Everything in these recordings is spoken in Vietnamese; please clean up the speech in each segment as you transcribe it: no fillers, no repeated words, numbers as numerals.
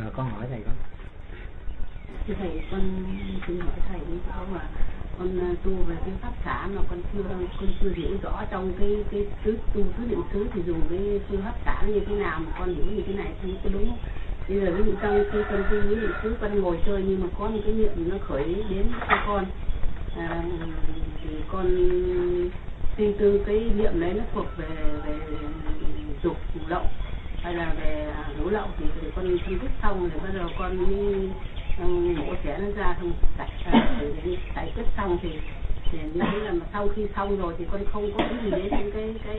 Rồi con hỏi thầy con. Thầy con xin hỏi thầy đi sao mà con tu về cái pháp xã mà con chưa hiểu rõ trong cái tu tứ niệm xứ thì dùng cái phương pháp xã như thế nào mà con hiểu như thế này không có đúng không? Bây giờ ví dụ trong khi con tu tứ niệm xứ con ngồi chơi nhưng mà có một cái niệm nó khởi đến cho con thì con suy tư cái niệm đấy nó thuộc về dục lậu hay là về ngũ lậu thì con phân tích xong rồi bắt đầu con mới mổ xẻ nó ra xong giải quyết xong thì như thế là mà sau khi xong rồi thì con không có cái gì đến cái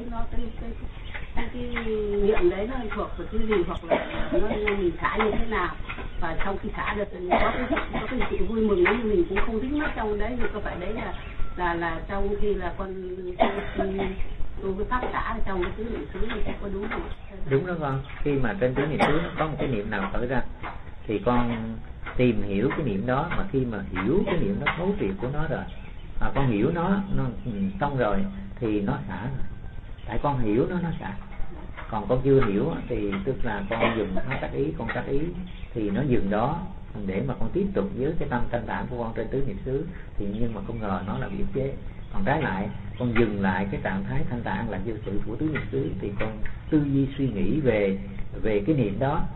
niệm đấy nó thuộc về cái gì hoặc là nó mình xả như thế nào, và sau khi xả được thì có cái sự vui mừng đấy mình cũng không thích mất trong đấy thì có phải đấy là trong khi là con tu cái pháp xả trong cái tứ niệm xứ thì có đúng không? Đúng đó con. Khi mà trên tứ niệm xứ có một cái niệm nào khởi ra thì con tìm hiểu cái niệm đó, mà khi mà hiểu cái niệm đó thấu triệt của nó rồi, con hiểu nó xong rồi thì nó xả rồi. Tại con hiểu nó xả. Còn con chưa hiểu thì tức là con dùng nó tác ý, con tác ý thì nó dừng đó để mà con tiếp tục với cái tâm thanh tạng của con trên tứ niệm xứ, thì nhưng mà không ngờ nó là bị ức chế. Còn trái lại con dừng lại cái trạng thái thanh tạng là vô sự của tứ niệm xứ thì con tư duy suy nghĩ về cái niệm đó,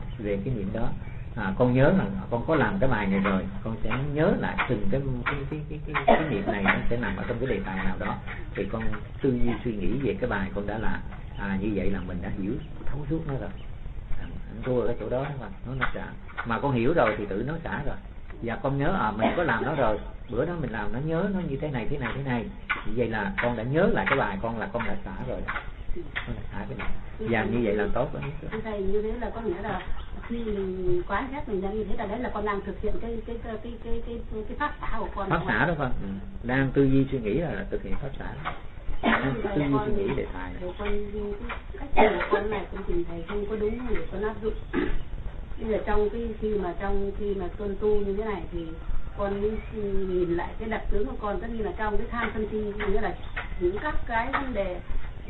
con nhớ là con có làm cái bài này rồi, con sẽ nhớ lại từng cái niệm này nó sẽ nằm ở trong cái đề tài nào đó, thì con tư duy suy nghĩ về cái bài con đã là như vậy là mình đã hiểu thấu suốt nó rồi. Thua ở cái chỗ đó mà nó xả, mà con hiểu rồi thì tự nó xả rồi. Và con nhớ mình có làm nó rồi, bữa đó mình làm nó nhớ nó như thế này vậy là con đã nhớ lại cái bài con là con đã xả rồi đó. Con đã xả cái này và như vậy là tốt đó. Thầy như thế là có nghĩa là khi mình quán xét mình như thế là đấy là con đang thực hiện cái pháp xả của con. Pháp xả đó con. Đang tư duy suy nghĩ là thực hiện pháp xả. Tư duy suy nghĩ đề tài. Con cách của con này con trình thầy không có đúng để con áp dụng. Bây giờ trong khi mà con tu như thế này thì con mới nhìn lại cái đặc tướng của con, tất nhiên là trong cái tham sân si nghĩa là những các cái vấn đề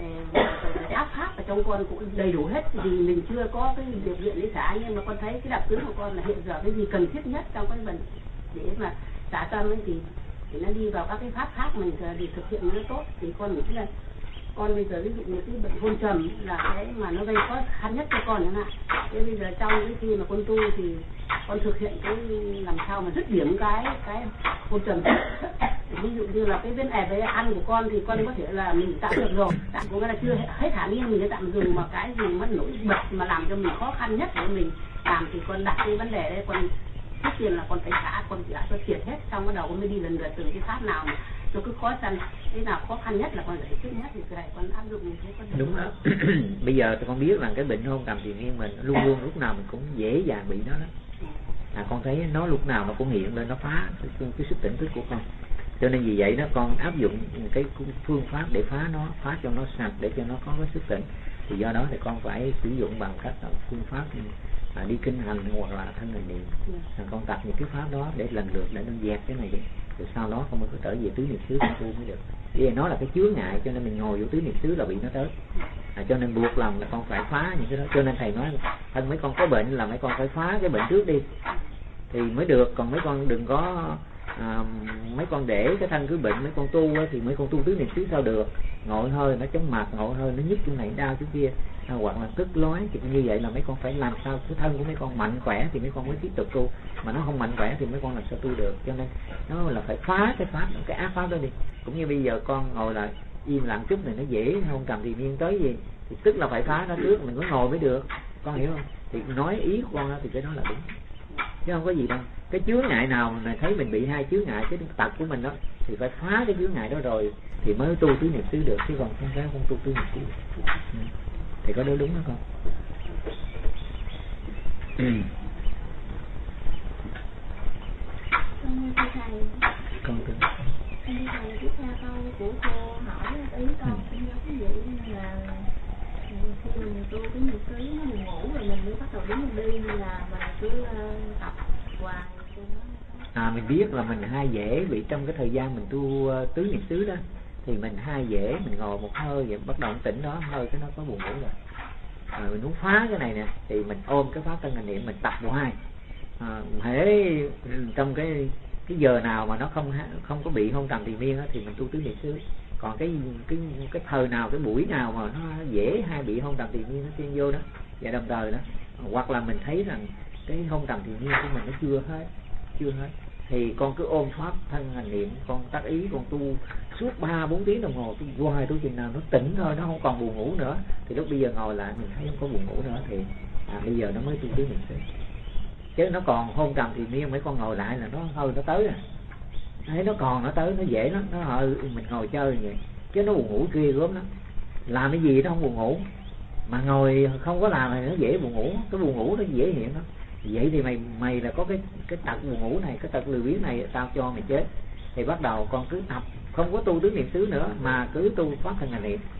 áp pháp ở trong con cũng đầy đủ hết, vì mình chưa có cái điều kiện để xả, nhưng mà con thấy cái đặc tướng của con là hiện giờ cái gì cần thiết nhất trong cái vấn để mà xả tâm ấy thì nó đi vào các cái pháp khác mình để thực hiện nó tốt. Thì con nghĩ là con bây giờ ví dụ như cái bệnh hôn trầm là cái mà nó gây khó khăn nhất cho con chẳng hạn. Thế bây giờ trong cái khi mà con tu thì con thực hiện cái làm sao mà dứt điểm cái hôn trầm. Ví dụ như là cái bên về ăn của con thì con có thể là mình tạm được rồi, tạm có nghĩa là chưa hết khả năng mình sẽ tạm dừng, mà cái gì mất nổi bật mà làm cho mình khó khăn nhất để mình làm thì con đặt cái vấn đề đây, con trước tiên là con phải xả, con đã cho triệt hết, xong bắt đầu con mới đi lần lượt từng cái pháp nào mà cho cái khó khăn, cái nào khó khăn nhất là con giải quyết nhất thì cái này con áp dụng như thế con. Đúng đó. Bây giờ con biết rằng cái bệnh hôn trầm thì nghiêng mình luôn luôn lúc nào mình cũng dễ dàng bị nó đó. Con thấy nó lúc nào nó cũng hiện lên, nó phá cái sức tỉnh thức của con. Cho nên vì vậy đó con áp dụng cái phương pháp để phá cho nó sạch, để cho nó có cái sức tỉnh. Thì do đó thì con phải sử dụng bằng cách là phương pháp đi kinh hành hoặc là thân hành niệm. Con tập những cái pháp đó để lần lượt để nó dẹp cái này đi. Rồi sau đó con mới có trở về tứ niệm xứ con tu mới được. Vì nó là cái chướng ngại cho nên mình ngồi vô tứ niệm xứ là bị nó tới. Cho nên buộc lòng là con phải phá những cái đó. Cho nên thầy nói thân mấy con có bệnh là mấy con phải phá cái bệnh trước đi thì mới được. Còn mấy con đừng có mấy con để cái thân cứ bệnh mấy con tu thì mấy con tu tứ niệm xứ sao được. Ngồi hơi nó chóng mặt, ngồi hơi nó nhức chỗ này đau chỗ kia, hoặc là tức lói thì như vậy là mấy con phải làm sao cái thân của mấy con mạnh khỏe thì mấy con mới tiếp tục tu, mà nó không mạnh khỏe thì mấy con làm sao tu được. Cho nên nó là phải phá cái pháp, cái ác pháp đó đi. Cũng như bây giờ con ngồi lại im lặng chút này nó dễ không cầm thì miên tới gì thì tức là phải phá nó trước mình mới ngồi mới được, con hiểu không? Thì nói ý của con đó thì cái đó là đúng chứ không có gì đâu. Cái chướng ngại nào mà thấy mình bị hai chướng ngại cái tật của mình đó thì phải phá cái chướng ngại đó rồi thì mới tu tứ niệm xứ được, chứ còn không tu tứ niệm xứ được. Thì có đúng đó con. Con thưa thầy, tiếp theo câu của cô hỏi ý con cũng giống vậy, là khi mình tu cái niệm xứ mình ngủ rồi mình mới bắt đầu đứng đi, là mình cứ tập hoài. Mình biết là mình hay dễ bị trong cái thời gian mình tu tứ niệm xứ đó thì mình hay dễ mình ngồi một hơi vậy bắt đầu tỉnh đó hơi cái nó có buồn ngủ rồi. mình muốn phá cái này nè thì mình ôm cái pháp thân hành niệm mình tập hoài. Hễ trong cái giờ nào mà nó không có bị hôn trầm triền miên thì mình tu tứ niệm xứ. Còn cái thời nào, cái buổi nào mà nó dễ hay bị hôn trầm triền miên nó xuyên vô đó và đồng thời đó, hoặc là mình thấy rằng cái hôn trầm triền miên của mình nó chưa hết thì con cứ ôm pháp thân hành niệm, con tác ý, con tu suốt 3-4 tiếng đồng hồ, tu hoài tu chừng nào nó tỉnh thôi, nó không còn buồn ngủ nữa, thì lúc bây giờ ngồi lại mình thấy không có buồn ngủ nữa thì bây giờ nó mới tu tứ niệm xứ. Chứ nó còn hôn trầm triền miên mấy con ngồi lại là nó tới à. Thấy nó tới nó dễ lắm, nó mình ngồi chơi vậy, chứ nó buồn ngủ kia gớm lắm. Làm cái gì nó không buồn ngủ, mà ngồi không có làm thì nó dễ buồn ngủ, cái buồn ngủ nó dễ hiện đó. Vậy thì mày là có cái tật buồn ngủ này, cái tật lười biếng này, tao cho mày chết. Thì bắt đầu con cứ tập, không có tu tứ niệm xứ nữa mà cứ tu pháp thân hành niệm,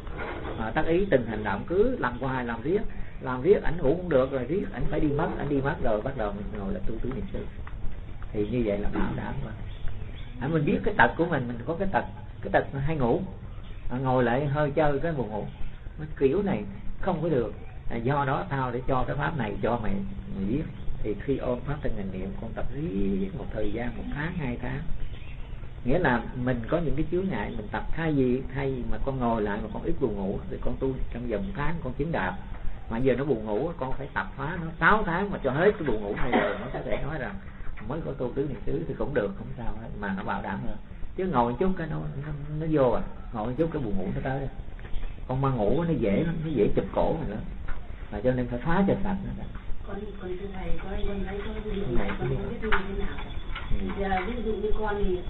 tác ý từng hành động cứ làm hoài, làm riết ảnh ngủ cũng được, rồi riết ảnh phải đi mất rồi bắt đầu mình ngồi là tu tứ niệm xứ. Thì như vậy là bảo đảm mà. Mình biết cái tật của mình có cái tật hay ngủ, ngồi lại hơi chơi cái buồn ngủ, kiểu này không có được. Do đó tao để cho cái pháp này cho mày biết. Thì khi ôm pháp thân hành niệm, con tập riết một thời gian, 1 tháng 2 tháng, nghĩa là mình có những cái chướng ngại mình tập. Thay vì mà con ngồi lại mà con ít buồn ngủ thì con tu trong vòng 1 tháng con chứng đạp. Mà giờ nó buồn ngủ, con phải tập phá nó 6 tháng mà cho hết cái buồn ngủ này rồi nó có thể nói rằng mới có tu tứ niệm xứ thì cũng được, không sao hết, mà nó bảo đảm hơn. Chứ ngồi một chút cái nó vô ngồi một chút cái buồn ngủ nó tới. Con mà ngủ nó dễ lắm, nó dễ chụp cổ rồi nữa, mà cho nên phải phá cho sạch nó. Con thưa thầy, con thấy con ví dụ này con không biết như thế nào. Giờ ví dụ như con thì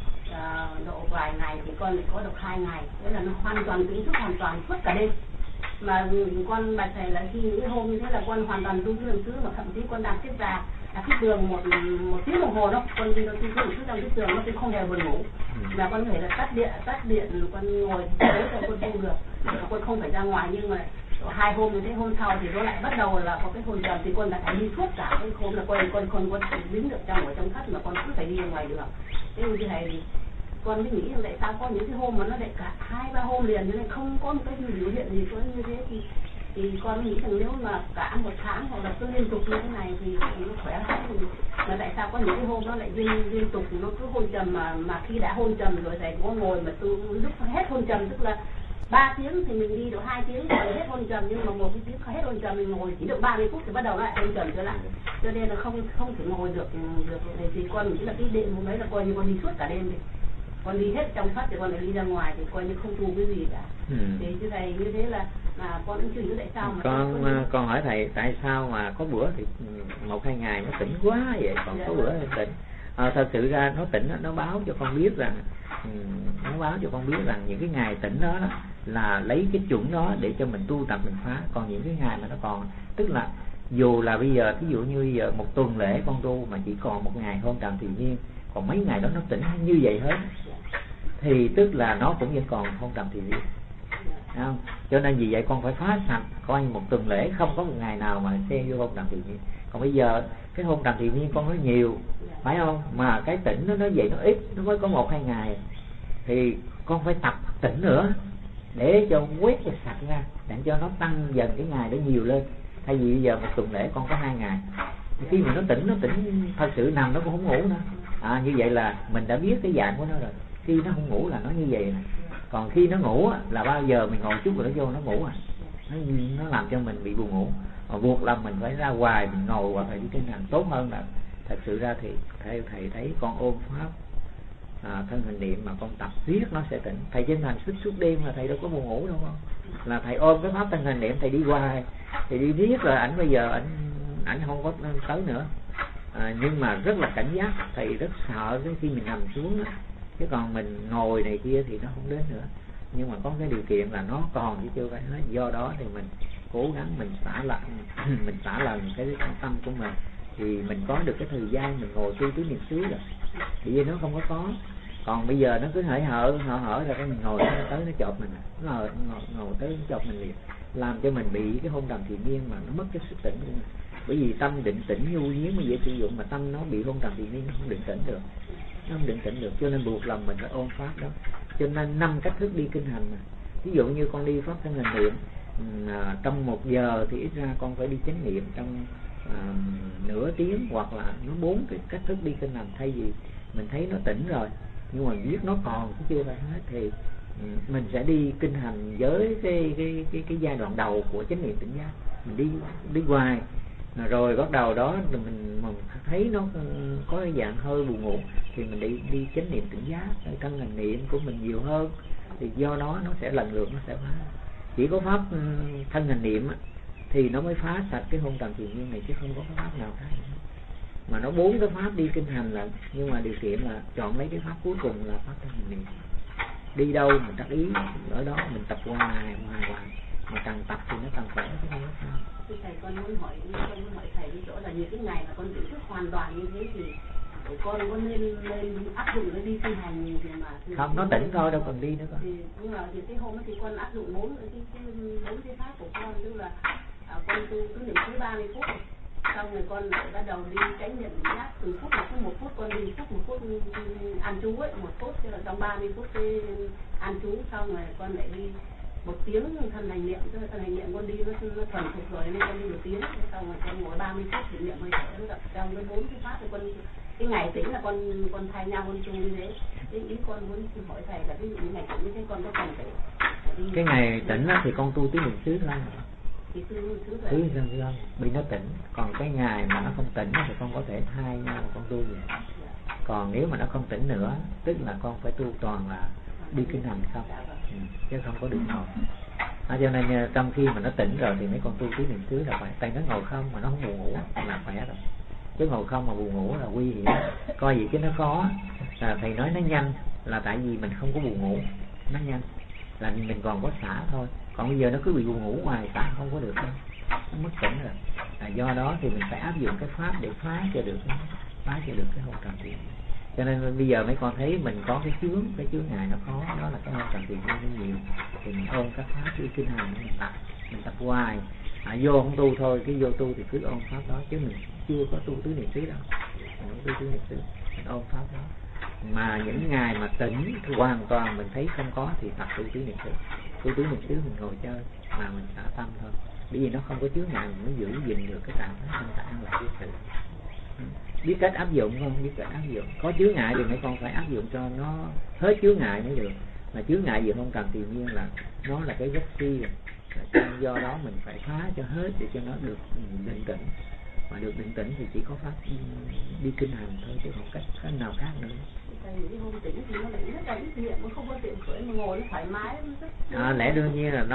độ vài ngày thì con có được 2 ngày, thế là nó hoàn toàn tỉnh thức, hoàn toàn suốt cả đêm. Mà con bạch thầy là khi những cái hôm như thế là con hoàn toàn tu tứ niệm xứ, mà thậm chí con đang xếp ra cái giường một tiếng đồng hồ đó, con đi tu tứ niệm xứ trong cái giường nó cũng không hề buồn ngủ. Là con có thể là tắt điện con ngồi đấy rồi con tu được, con không phải ra ngoài. Nhưng mà 2 hôm như thế, hôm sau thì nó lại bắt đầu là có cái hôn trầm, thì con đã phải đi suốt cả cái hôm là con không có đứng được ở trong thất mà con cứ phải đi ra ngoài đường. Thế như thế này con mới nghĩ là tại sao có những cái hôm mà nó lại cả 2-3 hôm liền như này không có một cái biểu hiện gì có như thế, thì con nghĩ rằng nếu mà cả 1 tháng hoặc là cứ liên tục như thế này thì nó khỏe hơn. Mà tại sao có những cái hôm nó lại liên tục nó cứ hôn trầm, mà khi đã hôn trầm rồi thầy có ngồi mà tu lúc hết hôn trầm, tức là 3 tiếng thì mình đi được 2 tiếng rồi hết hôn trầm, nhưng mà 1 cái tiếng hết hôn trầm mình ngồi chỉ được 30 phút thì bắt đầu lại hôn trầm trở lại, cho nên là không thể ngồi được này. Thì con nghĩ là cái đêm hôm đấy là coi như con đi suốt cả đêm đi, con đi hết trong thất thì con lại đi ra ngoài thì coi như không tu cái gì cả. Thì thưa thầy như thế là con cũng chưa hiểu tại sao mà con hỏi thầy tại sao mà có bữa thì 1-2 ngày nó tỉnh quá vậy, còn có bữa thì tỉnh. Thật sự ra nó tỉnh nó báo cho con biết rằng những cái ngày tỉnh đó là lấy cái chuẩn đó để cho mình tu tập mình phá. Còn những cái ngày mà nó còn, tức là dù là bây giờ ví dụ như bây giờ 1 tuần lễ con tu mà chỉ còn 1 ngày hôn trầm tự nhiên, còn mấy ngày đó nó tỉnh như vậy hết, thì tức là nó cũng vẫn còn hôn trầm tự nhiên, không? Cho nên vì vậy con phải phá sạch, coi như 1 tuần lễ không có 1 ngày nào mà xen vô hôn trầm tự nhiên. Còn bây giờ cái hôn trầm tự nhiên con nói nhiều, phải không? Mà cái tỉnh nó vậy nó ít, nó mới có 1-2 ngày, thì con phải tập tỉnh nữa để cho quét cho sạch ra, để cho nó tăng dần cái ngày đó nhiều lên. Thay vì bây giờ 1 tuần lễ con có 2 ngày, khi mà nó tỉnh thật sự nằm nó cũng không ngủ nữa. Như vậy là mình đã biết cái dạng của nó rồi. Khi nó không ngủ là nó như vậy này. Còn khi nó ngủ là bao giờ mình ngồi chút rồi nó vô nó ngủ nó làm cho mình bị buồn ngủ, mà buộc là mình phải ra ngoài, mình ngồi hoặc là đi cái hành tốt hơn. Là thật sự ra thì thầy thấy con ôm pháp thân hành niệm mà con tập riết nó sẽ tỉnh. Thầy trên hành suốt đêm là thầy đâu có buồn ngủ đâu con, là thầy ôm cái pháp thân hành niệm thầy đi hoài, thì đi riết rồi ảnh bây giờ ảnh không có tới nữa. Nhưng mà rất là cảnh giác, thầy rất sợ cái khi mình nằm xuống đó. Chứ còn mình ngồi này kia thì nó không đến nữa. Nhưng mà có cái điều kiện là nó còn chứ chưa phải hết. Do đó thì mình cố gắng mình xả lần cái tâm của mình, thì mình có được cái thời gian mình ngồi tu tứ niệm xứ rồi. Bởi vì nó không có. Còn bây giờ nó cứ hở ra cái mình ngồi nó tới nó chộp mình, nó ngồi tới nó chộp mình liền, làm cho mình bị cái hôn trầm thiền miên mà nó mất cái sức tỉnh của mình. Bởi vì tâm định tĩnh nhu nhiếng mới dễ sử dụng, mà tâm nó bị hôn trầm thiền miên nó không định tĩnh được, cho nên buộc lòng mình phải ôm pháp đó. Cho nên 5 cách thức đi kinh hành mà. Ví dụ như con đi pháp thân hành niệm trong 1 giờ thì ít ra con phải đi chánh niệm trong nửa tiếng, hoặc là nó 4 cái cách thức đi kinh hành. Thay vì mình thấy nó tỉnh rồi nhưng mà biết nó còn chứ chưa phải hết, thì mình sẽ đi kinh hành với cái giai đoạn đầu của chánh niệm tỉnh giác. Mình đi hoài rồi bắt đầu đó mình thấy nó có cái dạng hơi buồn ngủ thì mình đi chánh niệm tỉnh giác, thân hành niệm của mình nhiều hơn, thì do đó nó sẽ lần lượt nó sẽ phá. Chỉ có pháp thân hành niệm thì nó mới phá sạch cái hôn trầm triền miên này, chứ không có cái pháp nào khác. Mà nó 4 cái pháp đi kinh hành là, nhưng mà điều kiện là chọn lấy cái pháp cuối cùng là pháp thân hành niệm. Đi đâu mình đắc ý ở đó, mình tập hoài, mà càng tập thì nó càng khỏe chứ không có sao. Thầy con muốn hỏi thầy cái chỗ là những cái ngày mà con tỉnh thức hoàn toàn như thế thì con có nên áp dụng nó đi kinh hành thì mà không, nó tỉnh thôi đâu cần đi nữa con. Thì nhưng mà thì cái hôm đó thì con áp dụng 4 cái pháp của con, tức là con tu cứ niệm thứ 30 phút, xong rồi con lại bắt đầu đi chánh niệm giác từng phút, là cứ 1 phút con đi, 1 phút ăn chú ấy, 1 phút, tức là trong 30 phút cái ăn chú, xong rồi con lại đi 1 tiếng thân hành niệm, tức là thân hành niệm con đi nó thuần thục rồi nên con đi 1 tiếng, xong rồi con ngồi 30 phút thì niệm hơi thở, trong cái 4 cái pháp thì con cái ngày tính là con thay nhau con tu như thế. Cái ý con muốn hỏi thầy là ví dụ như ngày tỉnh như thế con có cần phải đi cái ngày tỉnh thì con tu tứ niệm xứ thôi, tứ niệm bị nó tỉnh. Còn cái ngày mà nó không tỉnh thì con có thể thay nhau con tu vậy. Còn nếu mà nó không tỉnh nữa tức là con phải tu toàn là đi kinh hành không, chứ không có được ngồi. Cho nên trong khi mà nó tỉnh rồi thì mấy con tu tứ niệm xứ là phải. Tại nó ngồi không mà nó không buồn ngủ là khỏe rồi, chứ ngồi không mà buồn ngủ là nguy hiểm. Coi gì cái nó khó thầy nói nó nhanh là tại vì mình không có buồn ngủ, nó nhanh là mình còn có xả thôi. Còn bây giờ nó cứ bị buồn ngủ hoài, xả không có được đâu, nó mất tỉnh rồi. Do đó thì mình phải áp dụng cái pháp để phá cho được cái hôn trầm triền. Cho nên bây giờ mấy con thấy mình có cái chướng ngại nó khó, đó là cái hôn trầm triền nó nhiều, thì mình ôm các pháp đi kinh hành, mình tập hoài. Vô không tu thôi, cái vô tu thì cứ ôm pháp đó, chứ mình chưa có tu tứ niệm xứ đâu. Mình không tu tứ niệm xứ, mình ôm pháp đó. Mà những ngày mà tỉnh hoàn toàn mình thấy không có thì tập tu tứ niệm xứ. Tu tứ niệm xứ mình ngồi chơi mà mình xả tâm thôi, bởi vì nó không có chướng ngại, mình mới giữ gìn được cái trạng thái thanh tạng là biết sự. Biết cách áp dụng không? Biết cách áp dụng. Có chướng ngại thì mấy con phải áp dụng cho nó hết chướng ngại mới được. Mà chướng ngại gì không cần, tự nhiên là nó là cái gốc si rồi. Do đó mình phải phá cho hết để cho nó được định tĩnh. Mà được định tĩnh thì chỉ có pháp đi kinh hành thôi, chứ không cách nào khác nữa. Những hôm tỉnh thì nó lại rất là ít niệm, nó không có tiệm khởi mà ngồi nó thoải mái. Lẽ đương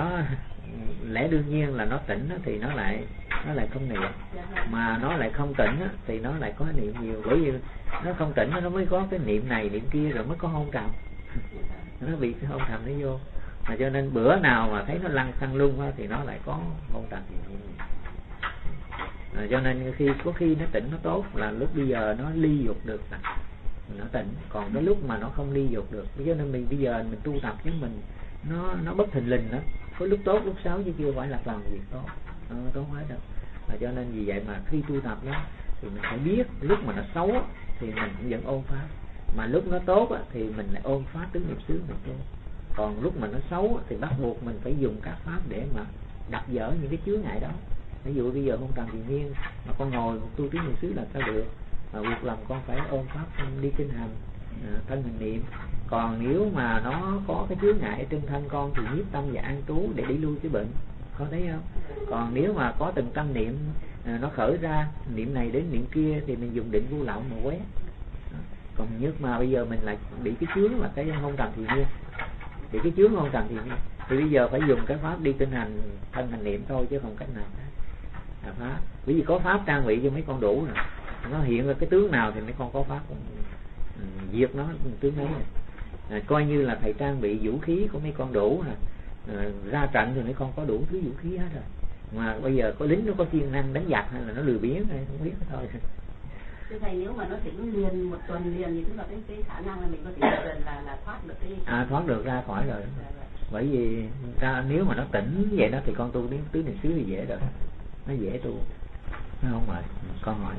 nhiên là nó tỉnh thì nó lại không niệm, mà nó lại không tỉnh thì nó lại có niệm nhiều. Bởi vì nó không tỉnh nó mới có cái niệm này niệm kia, rồi mới có hôn trầm. Nó bị cái hôn trầm nó vô. Mà cho nên bữa nào mà thấy nó lăn xăng lung thì nó lại có hôn trầm. Cho nên có khi nó tỉnh nó tốt là lúc bây giờ nó ly dục được là nó tỉnh. Còn cái lúc mà nó không ly dục được, cho nên mình bây giờ mình tu tập với mình nó bất thình lình đó, có lúc tốt lúc xấu chứ chưa phải là toàn việc tốt, tốt hết đâu. Cho nên vì vậy mà khi tu tập đó thì mình phải biết lúc mà nó xấu thì mình cũng vẫn ôn pháp, mà lúc nó tốt thì mình lại ôn pháp tứ niệm xứ mình tu. Còn lúc mà nó xấu thì bắt buộc mình phải dùng các pháp để mà đập dỡ những cái chướng ngại đó. Ví dụ bây giờ hôn trầm triền miên mà con ngồi tu tứ niệm xứ là sao được, mà buộc lòng con phải ôn pháp đi kinh hành, thân hành niệm. Còn nếu mà nó có cái chướng ngại trên thân con thì nhiếp tâm và an trú để đẩy lui cái bệnh, có thấy không? Còn nếu mà có từng tâm niệm nó khởi ra, niệm này đến niệm kia thì mình dùng định vô lậu mà quét. Còn nhất mà bây giờ mình lại bị cái chướng là cái hôn trầm triền miên, bị cái chướng hôn trầm triền miên, thì bây giờ phải dùng cái pháp đi kinh hành thân hành niệm thôi, chứ không cách nào khác. Pháp, bởi vì có pháp trang bị cho mấy con đủ rồi, nó hiện ra cái tướng nào thì mấy con có pháp diệt nó tướng ấy. Coi như là thầy trang bị vũ khí của mấy con đủ ra trận thì mấy con có đủ thứ vũ khí hết rồi. Mà bây giờ có lính nó có siêng năng đánh giặc hay là nó lười biếng hay không biết thôi. Thế thầy nếu mà nó tỉnh liền 1 tuần liền thì tức là cái khả năng là mình có thể dần là thoát được cái thoát được ra khỏi rồi. Bởi vì nếu mà nó tỉnh vậy đó thì con tu đến tứ niệm xứ thì dễ rồi, nó dễ tu, nó không mệt. Con hỏi.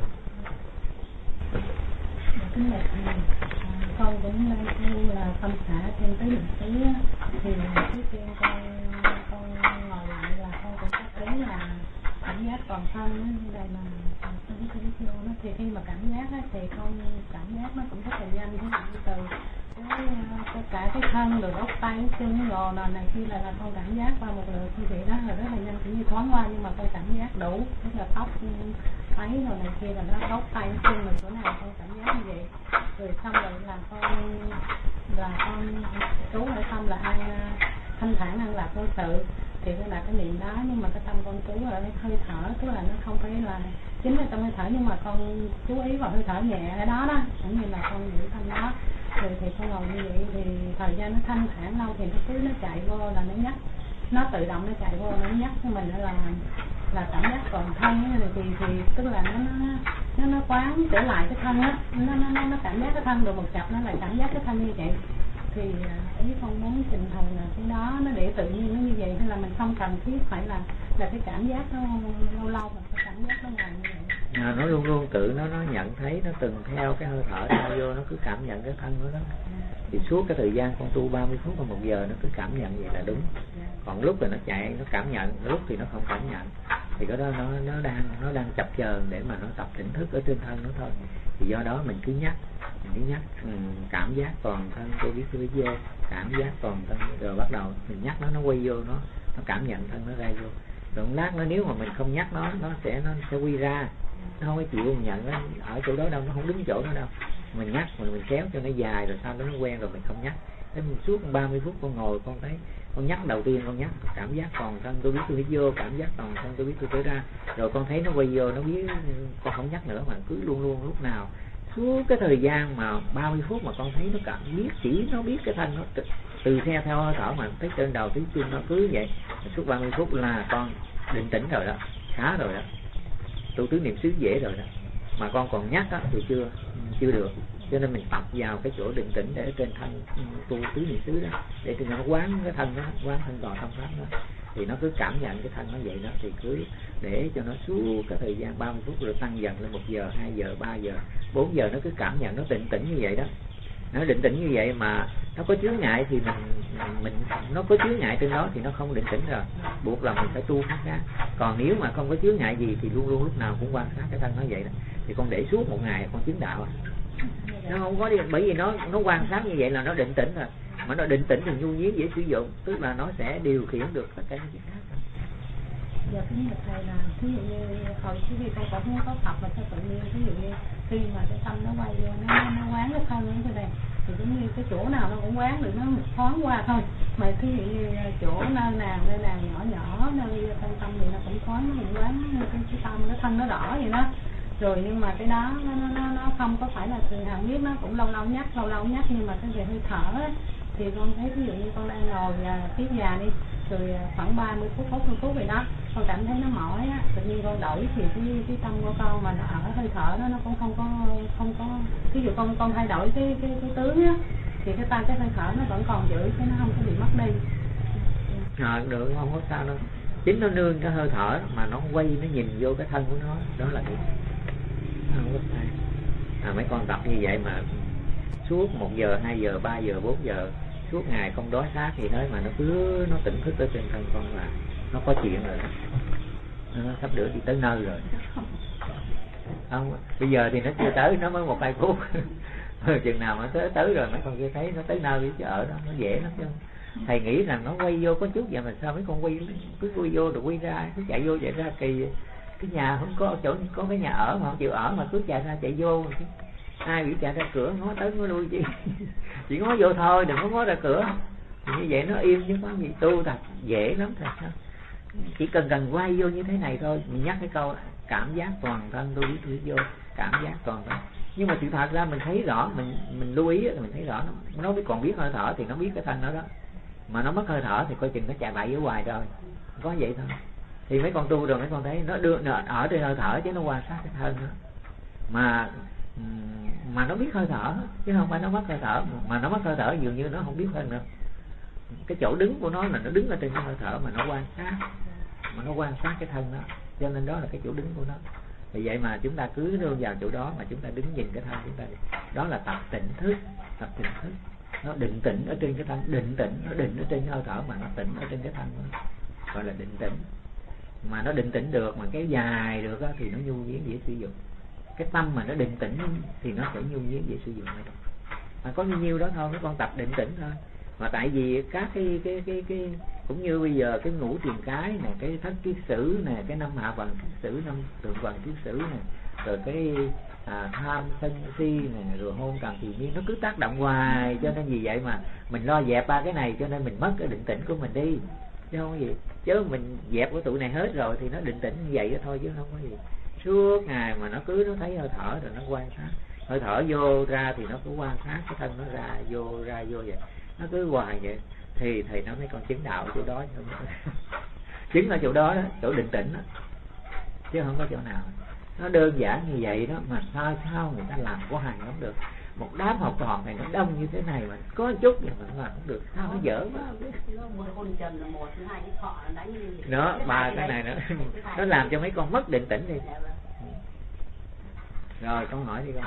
Con cũng tu là tâm xả trên tứ niệm xứ thì trước tiên con ngồi lại là cảm giác toàn thân như đây mà nó thì khi mà cảm giác á, thì con cảm giác nó cũng rất là nhanh, ví dụ từ tất cả cái thân rồi ốc tay chân gò này kia là con cảm giác qua một lượt như vậy đó là rất là nhanh, cũng như thoáng qua, nhưng mà con cảm giác đủ, tức là tóc thấy rồi này kia là nó ốc tay chân rồi chỗ nào con cảm giác như vậy. Rồi xong rồi là con chú ở xong là ăn thanh thản ăn lạc vô sự thì cái là cái niệm đó, nhưng mà cái tâm con chú là cái hơi thở, tức là nó không phải là chính là trong hơi thở, nhưng mà con chú ý vào hơi thở nhẹ ở đó đó, cũng như là con giữ tâm đó. Rồi thì con ngồi như vậy thì thời gian nó thanh thản lâu thì nó chạy vô là nó nhắc, nó tự động nó chạy vô nó nhắc cho mình là cảm giác toàn thân thì tức là nó quán trở lại cái thân á, nó cảm giác cái thân rồi một chập nó lại cảm giác cái thân như vậy. Thì ý con muốn trình bày là cái đó nó để tự nhiên nó như vậy, hay là mình không cần thiết phải là cái cảm giác nó lâu mà cái cảm giác nó ngoài như vậy. Nó luôn luôn tự nó nhận thấy, nó từng theo cái hơi thở ra vô, nó cứ cảm nhận cái thân của nó. Thì suốt cái thời gian con tu 30 phút hoặc 1 giờ nó cứ cảm nhận vậy là đúng. Còn lúc thì nó chạy nó cảm nhận, lúc thì nó không cảm nhận, thì cái đó nó đang chập chờn để mà nó tập tỉnh thức ở trên thân nó thôi. Thì do đó mình cứ nhắc cảm giác toàn thân tôi biết vô, cảm giác toàn thân, rồi bắt đầu mình nhắc nó quay vô, nó cảm nhận thân nó ra vô. Rồi một lát nó nếu mà mình không nhắc nó sẽ quy ra, nó không có chịu nhận nó ở chỗ đó đâu, nó không đứng chỗ đó đâu. Mình nhắc mình kéo cho nó dài, rồi sau đó nó quen rồi mình không nhắc. Thế suốt 30 phút con ngồi con thấy, con nhắc đầu tiên con nhắc cảm giác toàn thân tôi biết vô, cảm giác toàn thân tôi biết tôi ra, rồi con thấy nó quay vô, nó biết, con không nhắc nữa mà cứ luôn luôn lúc nào suốt cái thời gian mà 30 phút mà con thấy nó cảm biết, chỉ nó biết cái thân nó từ theo hơi thở mà tới trên đầu tới chân nó cứ vậy. Suốt 30 phút là con định tĩnh rồi đó, khá rồi đó, tu tứ niệm xứ dễ rồi đó. Mà con còn nhắc á thì chưa được, cho nên mình tập vào cái chỗ định tĩnh để ở trên thân tu tứ niệm xứ đó, để cho nó quán cái thân đó, quán thân toàn thân pháp đó, thì nó cứ cảm nhận cái thân nó vậy đó. Thì cứ để cho nó suốt cái thời gian 30 phút rồi tăng dần lên 1 giờ, 2 giờ, 3 giờ, 4 giờ, nó cứ cảm nhận nó định tĩnh như vậy đó. Nó định tĩnh như vậy mà nó có chướng ngại thì mình nó có chướng ngại trên đó thì nó không định tĩnh rồi, buộc là mình phải tu khác. Còn nếu mà không có chướng ngại gì thì luôn luôn lúc nào cũng quan sát cái thân nó vậy đó. Thì con để suốt 1 ngày con chứng đạo nó không có đi, bởi vì nó quan sát như vậy là nó định tĩnh rồi. Mà nó định tĩnh thì nhu nhiến dễ sử dụng, tức là nó sẽ điều khiển được tất cả những chuyện khác. Giờ cái như thầy là ví dụ như hồi trước khi con cũng không có Phật mà sao tự nhiên ví dụ như khi mà cái tâm nó quay vô nó quán cái thân như thế này thì cũng như cái chỗ nào nó cũng quán được, nó thoáng qua thôi. Mà ví dụ như chỗ nơi nào nhỏ nơi tâm thì nó cũng thoáng, nó cũng quán cái tâm cái thân nó đỏ vậy đó. Rồi nhưng mà cái đó nó không có phải là thường hằng biết, nó cũng lâu lâu nhắc, nhưng mà cái về hơi thở ấy, thì con thấy ví dụ như con đang ngồi tiếp nhà đi, rồi khoảng 30 phút 40 phút vậy đó, con cảm thấy nó mỏi á, tự nhiên con đổi thì cái tâm của con mà nó ở hơi thở đó, nó cũng không có ví dụ con thay đổi cái tướng á, thì cái hơi thở nó vẫn còn giữ, chứ nó không có bị mất đi. Được, không có sao đâu. Chính nó nương cái hơi thở mà nó quay, nó nhìn vô cái thân của nó, đó là được. Không có sai. Mấy con tập như vậy mà suốt 1 giờ, 2 giờ, 3 giờ, 4 giờ suốt ngày không đói khát gì hết, mà nó tỉnh thức ở trên thân con là nó có chuyện rồi đó. Nó sắp được đi tới nơi rồi. Không, bây giờ thì nó chưa tới, nó mới 1-2 phút. Chừng nào mà tới rồi mấy con kia thấy nó tới nơi chứ ở đó nó dễ lắm chứ. Thầy nghĩ rằng nó quay vô có chút vậy mà sao mấy con cứ quay vô rồi quay ra, cứ chạy vô chạy ra kỳ. Cái nhà không có chỗ, có cái nhà ở mà không chịu ở mà cứ chạy ra chạy vô. Ai bị chạy ra cửa ngó tới ngó lui chứ. Chỉ ngó vô thôi, đừng có ngó ra cửa. Thì như vậy nó im chứ có gì tu thật dễ lắm thật sao. Chỉ cần quay vô như thế này thôi. Mình nhắc cái câu cảm giác toàn thân tôi biết vô, cảm giác toàn thân. Nhưng mà sự thật ra mình thấy rõ, mình lưu ý thì mình thấy rõ nó còn biết hơi thở thì nó biết cái thân nó đó. Mà nó mất hơi thở thì coi chừng nó chạy bậy ở ngoài rồi. Có vậy thôi. Thì mấy con tu rồi mấy con thấy nó ở trên hơi thở chứ nó quan sát cái thân nữa. Mà nó biết hơi thở chứ không phải nó mất hơi thở. Mà nó mất hơi thở dường như nó không biết hơn nữa. Cái chỗ đứng của nó là nó đứng ở trên cái hơi thở mà nó quan sát cái thân đó, cho nên đó là cái chỗ đứng của nó. Vì vậy mà chúng ta cứ nương vào chỗ đó mà chúng ta đứng nhìn cái thân chúng ta, đó là tập tỉnh thức. Nó định tĩnh ở trên cái thân, nó định ở trên hơi thở mà nó tĩnh ở trên cái thân đó, gọi là định tĩnh. mà nó định tĩnh được, mà kéo dài được á, thì nó nhu nhuyễn dễ sử dụng. Cái tâm mà nó định tĩnh thì nó sẽ nhu nhuyễn dễ sử dụng. Mà có nhiêu đó thôi, mấy con tập định tĩnh thôi. Mà tại vì các cái cũng như bây giờ cái ngũ truyền cái nè, cái thất kiết sử nè, cái năm hạ vần kiết sử, năm thượng vần kiết sử nè, rồi cái tham sân si nè, rồi hôn trầm thì miên, nó cứ tác động hoài. Cho nên vì vậy mà mình lo dẹp ba cái này, cho nên mình mất cái định tĩnh của mình đi, chứ không có gì. Chứ mình dẹp của tụi này hết rồi thì nó định tĩnh như vậy đó thôi, chứ không có gì. Suốt ngày mà nó thấy hơi thở rồi nó quan sát, hơi thở vô ra thì nó cứ quan sát cái thân nó ra vô vậy, nó cứ hoài vậy thì thầy nói mấy con chứng đạo chỗ đó chứng ở chỗ đó, chỗ định tĩnh đó, chứ không có chỗ nào. Nó đơn giản như vậy đó, mà sao người ta làm hoài không được. Một đám học trò này nó đông như thế này mà có chút gì mà làm không được, sao nó dở quá. Đó, ba cái này nó làm cho mấy con mất định tĩnh đi. Rồi con hỏi đi con.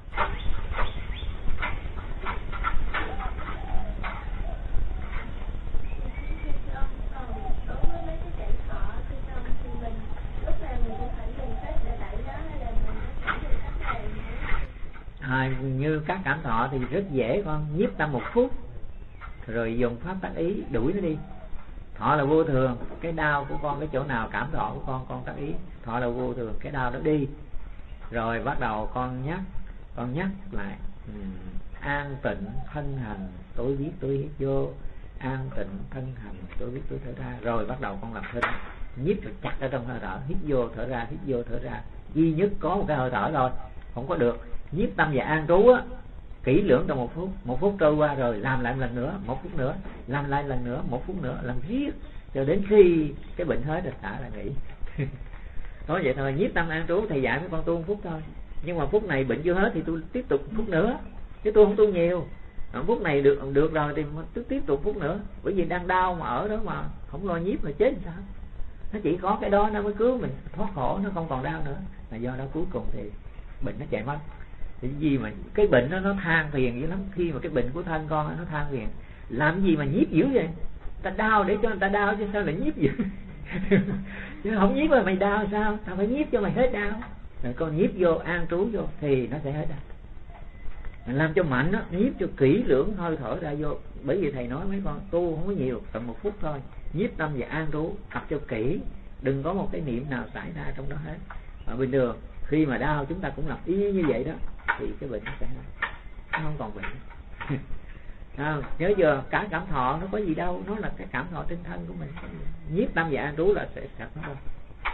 Như các cảm thọ thì rất dễ con, nhiếp tâm 1 phút rồi dùng pháp tác ý đuổi nó đi. Thọ là vô thường, cái đau của con, cái chỗ nào cảm thọ của con tác ý, thọ là vô thường, cái đau đó đi. Rồi bắt đầu con nhắc lại an tịnh thân hành tối biết vô, an tịnh thân hành tối biết tối thở ra. Rồi bắt đầu con làm thinh, nhiếp chặt ở trong hơi thở, hít vô thở ra, hít vô thở ra. Duy nhất có một cái hơi thở thôi, không có được. Nhiếp tâm và an trú á, kỹ lưỡng trong 1 phút. 1 phút trôi qua rồi làm lại một lần nữa, 1 phút nữa, làm lại lần nữa, 1 phút nữa, làm riết cho đến khi cái bệnh hết rồi xả là nghỉ. Nói vậy thôi. Nhiếp tâm an trú thầy dạy mấy con tu 1 phút thôi, nhưng mà phút này bệnh chưa hết thì tôi tiếp tục 1 phút nữa, chứ tôi không tu nhiều. Phút này được rồi thì tôi tiếp tục 1 phút nữa, bởi vì đang đau mà ở đó mà không lo nhiếp là chết sao. Nó chỉ có cái đó nó mới cứu mình thoát khổ, nó không còn đau nữa. Là do đó cuối cùng thì bệnh nó chạy mất. Thì gì mà cái bệnh nó than phiền dữ lắm. Khi mà cái bệnh của thân con nó than phiền, làm gì mà nhiếp dữ vậy? Ta đau để cho người ta đau chứ sao lại nhiếp dữ? Chứ không nhiếp mà mày đau sao? Tao phải nhiếp cho mày hết đau. Rồi con nhiếp vô, an trú vô thì nó sẽ hết đau. Làm cho mạnh đó, nhiếp cho kỹ lưỡng hơi thở ra vô. Bởi vì thầy nói mấy con tu không có nhiều, tầm 1 phút thôi. Nhiếp tâm và an trú, tập cho kỹ, đừng có một cái niệm nào xảy ra trong đó hết. Ở bình thường khi mà đau chúng ta cũng làm y như vậy đó, thì cái bệnh nó sẽ không còn bệnh. Nhớ giờ cả cảm thọ nó có gì đâu, nó là cái cảm thọ tinh thân của mình. Nhiếp tâm và an trú là sẽ sạch nó thôi.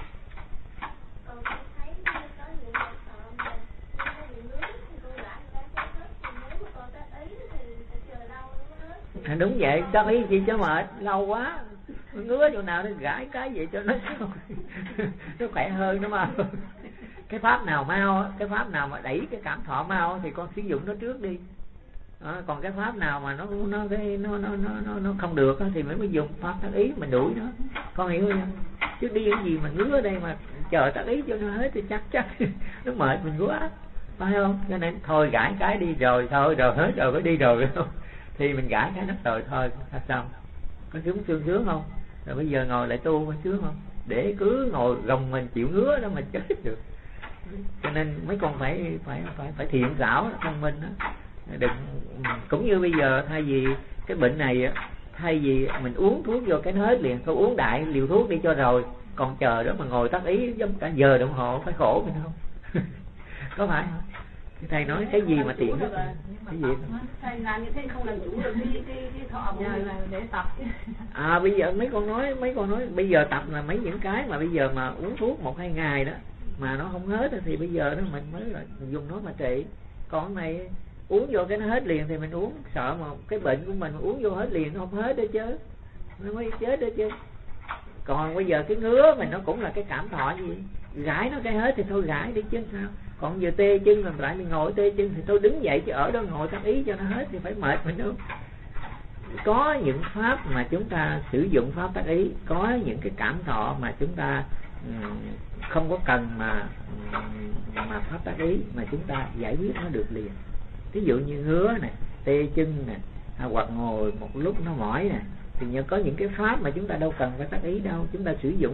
Đúng vậy, tác ý gì cho mệt, lâu quá ngứa chỗ nào nó gãi cái vậy cho nó nó khỏe hơn, nó mau. Cái pháp nào mau, cái pháp nào mà đẩy cái cảm thọ mau thì con sử dụng nó trước đi. Còn cái pháp nào mà nó không được thì mới dùng pháp tác ý mình đuổi nó. Con hiểu không? Chứ đi cái gì mà ngứa ở đây mà chờ tác ý cho nó hết thì chắc nó mệt mình quá, phải không? Cho nên thôi gãi cái đi rồi thôi, rồi hết rồi mới đi rồi không? Thì mình gãi cái nó rồi thôi xong. Có sướng không? Rồi bây giờ ngồi lại tu có sướng không? Để cứ ngồi gồng mình chịu ngứa đó mà chết được. Cho nên mấy con phải thiện xảo thông minh đó. Đừng, cũng như bây giờ thay vì cái bệnh này, thay vì mình uống thuốc vô cái nó hết liền, thôi uống đại liều thuốc đi cho rồi, còn chờ đó mà ngồi tác ý giống cả giờ đồng hồ, phải khổ mình không? Có phải không? Thầy nói cái gì mà tiện nhất cái gì thầy làm như thế không làm chủ được cái thọ của mình để tập. Bây giờ mấy con nói bây giờ tập là mấy những cái mà bây giờ mà uống thuốc 1-2 ngày đó mà nó không hết thì bây giờ đó mình mới là dùng nó mà trị. Còn này uống vô cái nó hết liền thì mình uống, sợ mà cái bệnh của mình uống vô hết liền nó không hết đó chứ, nó mới chết đó chứ. Còn bây giờ cái ngứa mình nó cũng là cái cảm thọ gì, gãi nó cái hết thì thôi gãi đi chứ sao. Còn giờ tê chân làm lại mình ngồi tê chân thì thôi đứng dậy, chứ ở đó ngồi tác ý cho nó hết thì phải mệt mình đâu. Có những pháp mà chúng ta sử dụng pháp tác ý, có những cái cảm thọ mà chúng ta không có cần mà pháp tác ý mà chúng ta giải quyết nó được liền. Ví dụ như ngứa nè, tê chân nè, hoặc ngồi một lúc nó mỏi nè, thì có những cái pháp mà chúng ta đâu cần phải tác ý đâu, chúng ta sử dụng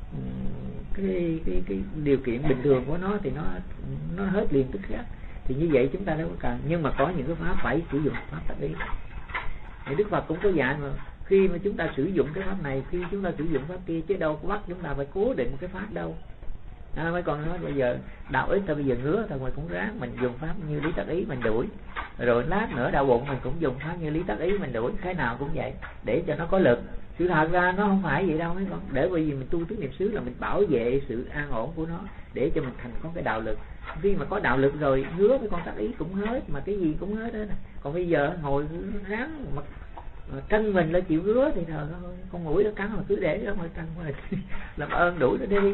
cái điều kiện bình thường của nó thì nó hết liền tức khắc. Thì như vậy chúng ta đâu có cần. Nhưng mà có những cái pháp phải sử dụng pháp tác ý. Thì Đức Phật cũng có dạy mà, khi mà chúng ta sử dụng cái pháp này, khi chúng ta sử dụng pháp kia, chứ đâu có bắt chúng ta phải cố định cái pháp đâu. Mấy con nói bây giờ đau ít thôi, bây giờ ngứa thôi, mình cũng ráng mình dùng pháp như lý tác ý mình đuổi. Rồi lát nữa đau bụng mình cũng dùng pháp như lý tác ý mình đuổi. Cái nào cũng vậy, để cho nó có lực. Sự thật ra nó không phải vậy đâu mấy con. Để bởi vì mình tu tứ niệm xứ là mình bảo vệ sự an ổn của nó, để cho mình thành có cái đạo lực. Khi mà có đạo lực rồi, ngứa với con tác ý cũng hết, mà cái gì cũng hết đó. Còn bây giờ ngồi ráng mà trân mình là chịu ngứa thì thôi, con mũi nó cắn mà cứ để đó mà trân mình. Làm ơn đuổi nó đi.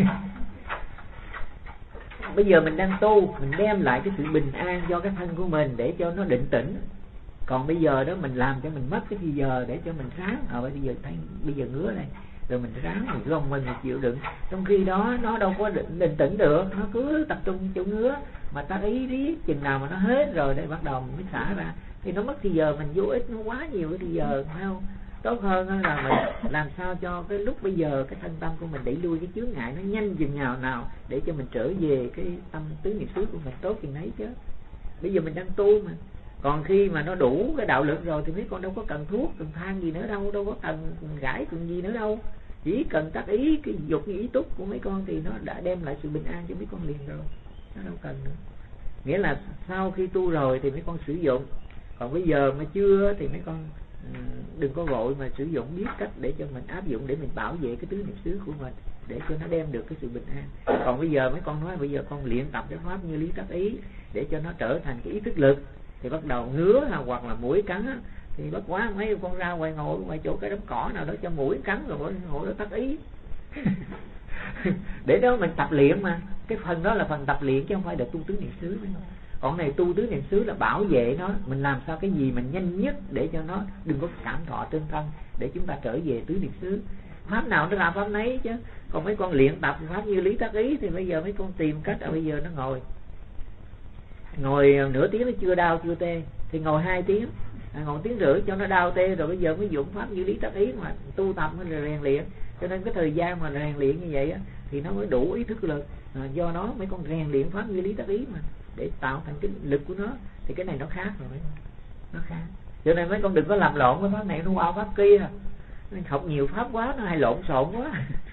Bây giờ mình đang tu, mình đem lại cái sự bình an cho cái thân của mình để cho nó định tĩnh. Còn bây giờ đó mình làm cho mình mất cái thời giờ để cho mình ráng. Bây giờ ngứa đây, rồi mình ráng, mình gồng mình chịu đựng. Trong khi đó nó đâu có định tĩnh được, nó cứ tập trung chỗ ngứa. Mà ta ý riết chừng nào mà nó hết rồi để bắt đầu mình mới xả ra, thì nó mất thời giờ mình vô ích, nó quá nhiều cái thời giờ, phải không? Tốt hơn là mình làm sao cho cái lúc bây giờ cái thân tâm của mình đẩy lui cái chướng ngại nó nhanh chừng nào để cho mình trở về cái tâm tứ niệm xứ của mình tốt chừng ấy chứ. Bây giờ mình đang tu mà. Còn khi mà nó đủ cái đạo lực rồi thì mấy con đâu có cần thuốc, cần than gì nữa đâu, đâu có cần gãi cần gì nữa đâu. Chỉ cần tác ý, cái dục ý túc của mấy con thì nó đã đem lại sự bình an cho mấy con liền rồi. Nó đâu cần nữa. Nghĩa là sau khi tu rồi thì mấy con sử dụng. Còn bây giờ mà chưa thì mấy con đừng có vội mà sử dụng, biết cách để cho mình áp dụng để mình bảo vệ cái tứ niệm xứ của mình, để cho nó đem được cái sự bình an. Còn bây giờ mấy con nói bây giờ con luyện tập cái pháp như lý tác ý để cho nó trở thành cái ý thức lực, thì bắt đầu ngứa hoặc là mũi cắn thì bất quá mấy con ra ngoài ngồi ngoài chỗ cái đống cỏ nào đó cho mũi cắn rồi ngồi đó tác ý. Để đó mình tập luyện mà. Cái phần đó là phần tập luyện chứ không phải là tu tứ niệm xứ. Còn này tu tứ niệm xứ là bảo vệ nó, mình làm sao cái gì mình nhanh nhất để cho nó đừng có cảm thọ trên thân, để chúng ta trở về tứ niệm xứ. Pháp nào nó làm pháp nấy chứ. Còn mấy con luyện tập pháp như lý tác ý thì bây giờ mấy con tìm cách. Bây giờ nó ngồi nửa tiếng nó chưa đau chưa tê thì ngồi 2 tiếng, ngồi 1 tiếng rưỡi cho nó đau tê, rồi bây giờ mới dụng pháp như lý tác ý mà tu tập mới là rèn luyện. Cho nên cái thời gian mà rèn luyện như vậy á, thì nó mới đủ ý thức lực. Do đó mấy con rèn luyện pháp như lý tác ý mà để tạo thành cái lực của nó, thì cái này nó khác rồi mấy con, nó khác. Cho nên mấy con đừng có làm lộn với pháp này nó qua pháp kia. Học nhiều pháp quá nó hay lộn xộn quá.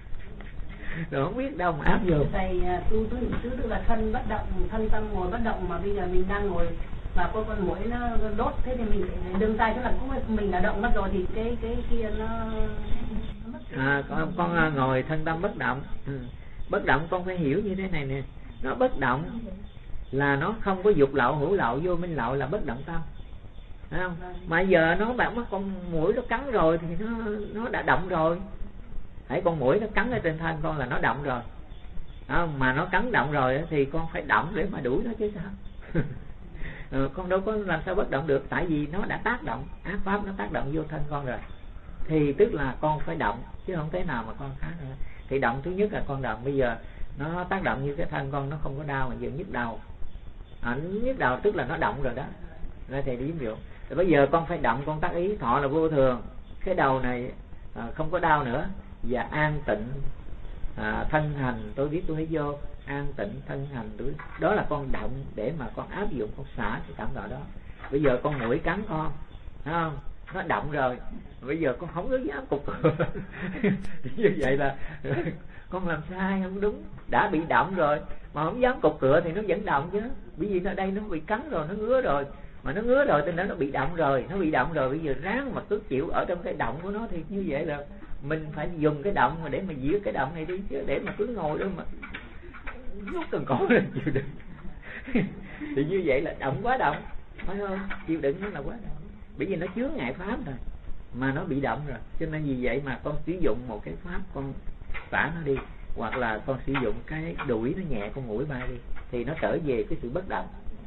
Rồi không biết đâu mà áp dụng. Thầy tu tứ niệm xứ tức là thân bất động, thân tâm ngồi bất động, mà bây giờ mình đang ngồi và có con muỗi nó đốt, thế thì mình đừng tay, tức là mình đã động mất rồi thì cái kia nó mất. Con ngồi thân tâm bất động. Bất động con phải hiểu như thế này nè, nó bất động là nó không có dục lậu, hữu lậu, vô minh lậu là bất động tâm, phải không? Mà giờ nó bạn mất con muỗi nó cắn rồi thì nó đã động rồi. Hãy con muỗi nó cắn ở trên thân con là nó động rồi. Mà nó cắn động rồi thì con phải động để mà đuổi nó chứ sao. Con đâu có làm sao bất động được, tại vì nó đã tác động, ác pháp nó tác động vô thân con rồi. Thì tức là con phải động chứ không thế nào mà con khác nữa. Thì động thứ nhất là con động. Bây giờ nó tác động như cái thân con nó không có đau mà giờ nhức đầu. Nhức đầu tức là nó động rồi đó. Rồi thầy đi ví dụ. Rồi bây giờ con phải động, con tác ý thọ là vô thường. Cái đầu này không có đau nữa. Và an tịnh thân hành tôi biết tôi thấy vô. An tịnh thân hành tôi. Đó là con động để mà con áp dụng, con xả cái cảm thọ đó. Bây giờ con muỗi cắn con, thấy không? Nó động rồi. Bây giờ con không có dám cục cửa. Như vậy là con làm sai không đúng. Đã bị động rồi mà không dám cục cửa thì nó vẫn động chứ. Bởi vì ở đây nó bị cắn rồi, nó ngứa rồi. Mà nó ngứa rồi thì nó bị động rồi. Nó bị động rồi bây giờ ráng mà cứ chịu ở trong cái động của nó. Thì như vậy là mình phải dùng cái động mà để mà giữ cái động này đi. Chứ để mà cứ ngồi đó mà rút cần cổ lên chịu đựng. Thì như vậy là động quá động, phải không? Chịu đựng nó là quá động. Bởi vì nó chướng ngại pháp rồi mà nó bị động rồi. Cho nên vì vậy mà con sử dụng một cái pháp con xả nó đi, hoặc là con sử dụng cái đuổi nó nhẹ, con mũi bay đi, thì nó trở về cái sự bất động.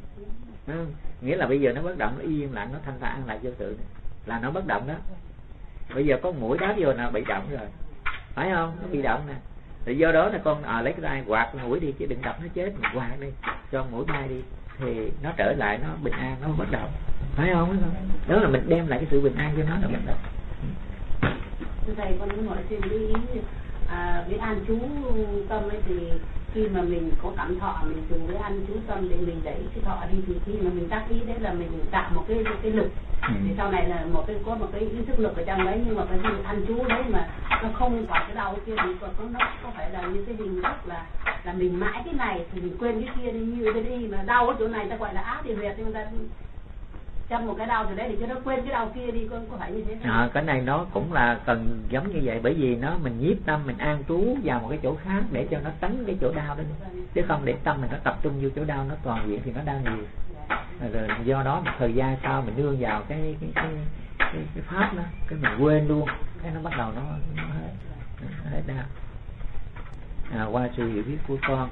Nghĩa là bây giờ nó bất động, nó im lặng, nó thanh thản lại vô tự là nó bất động đó. Bây giờ con mũi đá vô là bị động rồi, phải không? Nó bị động nè. Thì do đó là con lấy cái tay quạt con mũi đi, chứ đừng đập nó chết, mình quạt đi cho mũi bay đi thì nó trở lại, nó bình an, nó bất động, phải không? Đó là mình đem lại cái sự bình an cho nó là bất động. Thầy con muốn hỏi thêm đi, với an trú tâm ấy, thì khi mà mình có cảm thọ mình dùng với an trú tâm để mình đẩy cái thọ đi, thì khi mà mình tác ý đấy là mình tạo một cái lực. Thì sau này là có một cái ý thức lực ở trong đấy, nhưng mà cái an trú đấy mà nó không phải cái đau kia thì nó có phải là như cái hình thức là mình mãi cái này thì mình quên cái kia đi, như cái đi mà đau ở chỗ này ta gọi là áp thì huyệt, nhưng ta chăm một cái đau từ đấy để cho nó quên cái đau kia đi, có phải như thế không? Cái này nó cũng là cần giống như vậy, bởi vì mình nhiếp tâm mình an trú vào một cái chỗ khác để cho nó tránh cái chỗ đau đó, chứ không để tâm mình nó tập trung vô chỗ đau nó toàn diện thì nó đau nhiều. Rồi do đó một thời gian sau mình nương vào cái pháp đó, cái mình quên luôn, cái nó bắt đầu nó hết đau. Qua sự hiểu biết của con.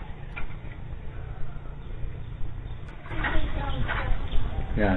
Rồi.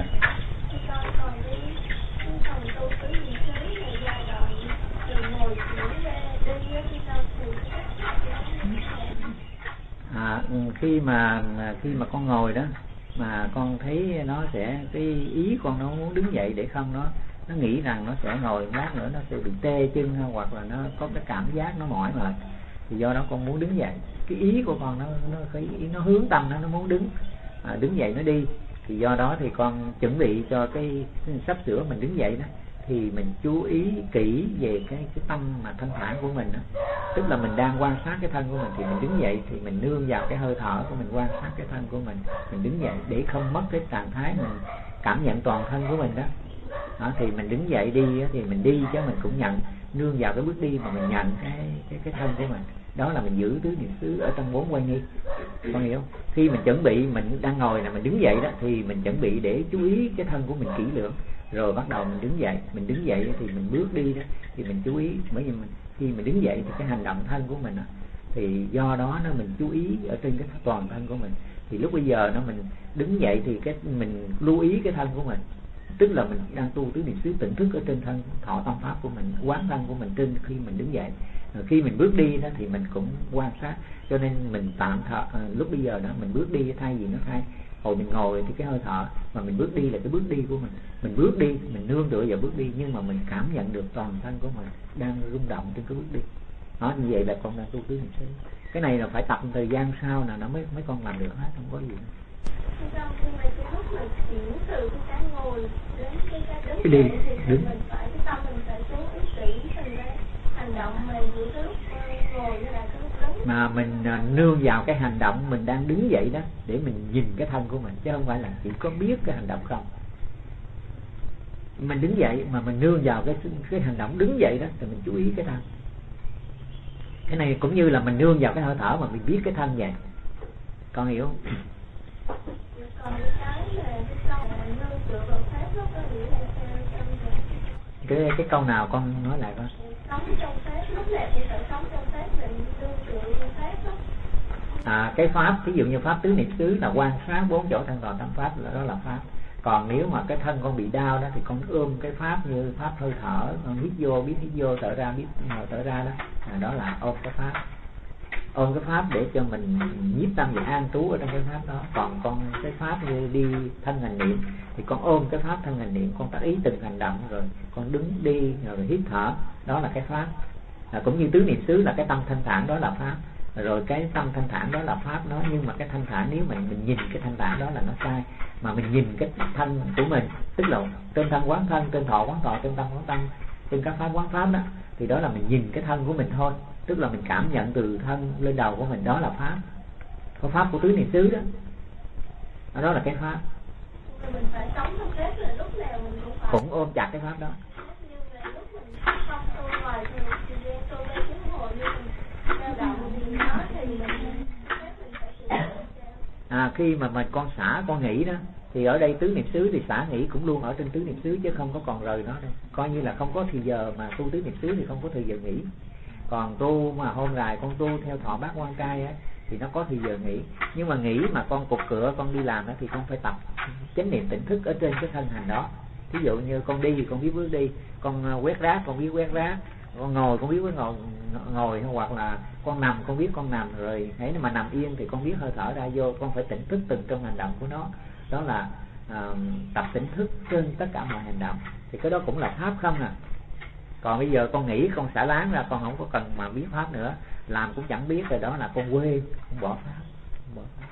Khi mà con ngồi đó mà con thấy nó sẽ cái ý con nó muốn đứng dậy để không nó nghĩ rằng nó sẽ ngồi lát nữa nó sẽ bị tê chân, hoặc là nó có cái cảm giác nó mỏi mệt, thì do đó con muốn đứng dậy. Cái ý của con nó hướng tâm nó muốn đứng dậy nó đi, thì do đó thì con chuẩn bị cho cái sắp sửa mình đứng dậy đó, thì mình chú ý kỹ về cái tâm mà thanh thản của mình đó. Tức là mình đang quan sát cái thân của mình, thì mình đứng dậy thì mình nương vào cái hơi thở của mình, quan sát cái thân của mình đứng dậy để không mất cái trạng thái mình cảm nhận toàn thân của mình đó. Thì mình đứng dậy đi thì mình đi, chứ mình cũng nhận nương vào cái bước đi mà mình nhận cái thân của mình. Đó là mình giữ tứ niệm xứ ở trong 4 quay nghi, con hiểu không? Khi mình chuẩn bị mình đang ngồi là mình đứng dậy đó, thì mình chuẩn bị để chú ý cái thân của mình kỹ lưỡng, rồi bắt đầu mình đứng dậy thì mình bước đi đó, thì mình chú ý. Bởi vì khi mình đứng dậy thì cái hành động thân của mình đó, thì do đó mình chú ý ở trên cái toàn thân của mình. Thì lúc bây giờ mình đứng dậy thì mình lưu ý cái thân của mình, tức là mình đang tu tứ niệm xứ tỉnh thức ở trên thân thọ tâm pháp của mình, quán thân của mình trên khi mình đứng dậy. Khi mình bước đi đó thì mình cũng quan sát, cho nên mình tạm thở. Lúc bây giờ đó mình bước đi, thay vì nó hồi mình ngồi thì cái hơi thở, mà mình bước đi là cái bước đi của mình bước đi, mình nương tựa vào bước đi, nhưng mà mình cảm nhận được toàn thân của mình đang rung động trên cái bước đi. Như vậy là con đang tu tứ niệm xứ. Cái này là phải tập một thời gian sau là nó mới con làm được hết, không có gì. Cái đi đứng mình phải cái tâm mình phải chú ý kỹ từng cái hành động mình giữa cái lúc ngồi với lại cái lúc đứng, mà mình nương vào cái hành động mình đang đứng dậy đó để mình nhìn cái thân của mình, chứ không phải là chỉ có biết cái hành động không. Mình đứng dậy mà mình nương vào cái hành động đứng dậy đó thì mình chú ý cái thân. Cái này cũng như là mình nương vào cái hơi thở mà mình biết cái thân vậy, con hiểu không? Còn cái câu mà mình nương tựa vào pháp nó có nghĩa là cái câu nào con nói lại con? Sống trong pháp, lúc nào cũng phải sống trong pháp, mình nương tựa vào pháp đó. Cái pháp, ví dụ như pháp tứ niệm xứ là quan sát 4 chỗ thân toàn tâm pháp, đó là pháp. Còn nếu mà cái thân con bị đau đó thì con ôm cái pháp như pháp hơi thở, con hít vô biết hít vô, thở ra biết thở ra đó, đó là ôm cái pháp. Ôm cái pháp để cho mình nhiếp tâm và an trú ở trong cái pháp đó. Còn con cái pháp như đi thân hành niệm thì con ôm cái pháp thân hành niệm, con tác ý từng hành động, rồi con đứng đi rồi hít thở, đó là cái pháp. Cũng như tứ niệm xứ là cái tâm thanh thản, đó là pháp. Rồi cái tâm thanh thản đó là pháp đó. Nhưng mà cái thanh thản nếu mình nhìn cái thanh thản đó là nó sai, mà mình nhìn cái thân của mình, tức là trên thân quán thân, trên thọ quán thọ, trên tâm quán tâm, trên các pháp quán pháp đó, thì đó là mình nhìn cái thân của mình thôi. Tức là mình cảm nhận từ thân lên đầu của mình, đó là pháp. Có pháp của tứ niệm xứ đó, đó là cái pháp. Mình phải sống trong pháp là lúc nào mình cũng ôm chặt cái pháp đó. Khi mà con xả con nghĩ đó, thì ở đây tứ niệm xứ thì xả nghĩ cũng luôn ở trên tứ niệm xứ, chứ không có còn rời nó đâu. Coi như là không có thì giờ mà tu tứ niệm xứ thì không có thời giờ nghỉ. Còn tu mà hôm dài con tu theo thọ bát quan trai á, thì nó có thì giờ nghỉ. Nhưng mà nghỉ mà con cục cửa con đi làm đó, thì con phải tập chánh niệm tỉnh thức ở trên cái thân hành đó. Ví dụ như con đi thì con biết bước đi, con quét rác con biết quét rác, con ngồi con biết ngồi, hoặc là con nằm con biết con nằm. Rồi hãy mà nằm yên thì con biết hơi thở ra vô, con phải tỉnh thức từng trong hành động của nó. Đó là tập tỉnh thức trên tất cả mọi hành động. Thì cái đó cũng là pháp không à. Còn bây giờ con nghĩ con xả láng ra, con không có cần mà biết pháp nữa, làm cũng chẳng biết rồi, đó là con quên, con bỏ pháp, con bỏ pháp.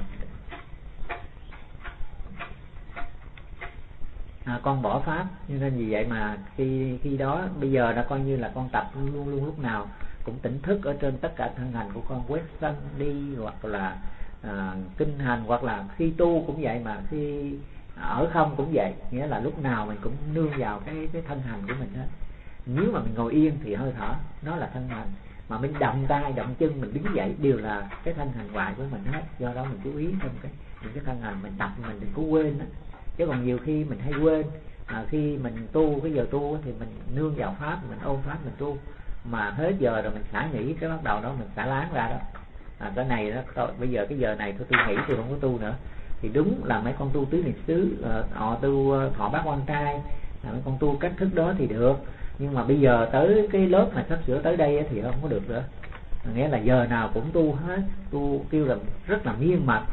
Con bỏ pháp, nên vì vậy mà khi đó bây giờ đã coi như là con tập luôn luôn lúc nào cũng tỉnh thức ở trên tất cả thân hành của con, quét sân đi hoặc là kinh hành, hoặc là khi tu cũng vậy, mà khi ở không cũng vậy, nghĩa là lúc nào mình cũng nương vào cái thân hành của mình hết. Nếu mà mình ngồi yên thì hơi thở nó là thân hành, mà mình động tay động chân mình đứng dậy đều là cái thân hành ngoại của mình hết. Do đó mình chú ý trong những cái thân hành mình tập, mình đừng có quên đó. Chứ còn nhiều khi mình hay quên, khi mình tu cái giờ tu thì mình nương vào pháp, mình ôm pháp mình tu, mà hết giờ rồi mình xả nghỉ, cái bắt đầu đó mình xả láng ra đó. Cái này đó, bây giờ cái giờ này thôi tôi nghĩ tôi không có tu nữa, thì đúng là mấy con tu tứ niệm xứ, họ tu thọ bát quan trai, mấy con tu cách thức đó thì được. Nhưng mà bây giờ tới cái lớp mà sắp sửa tới đây thì không có được nữa. Nghĩa là giờ nào cũng tu hết, tu kêu là rất là miên mật,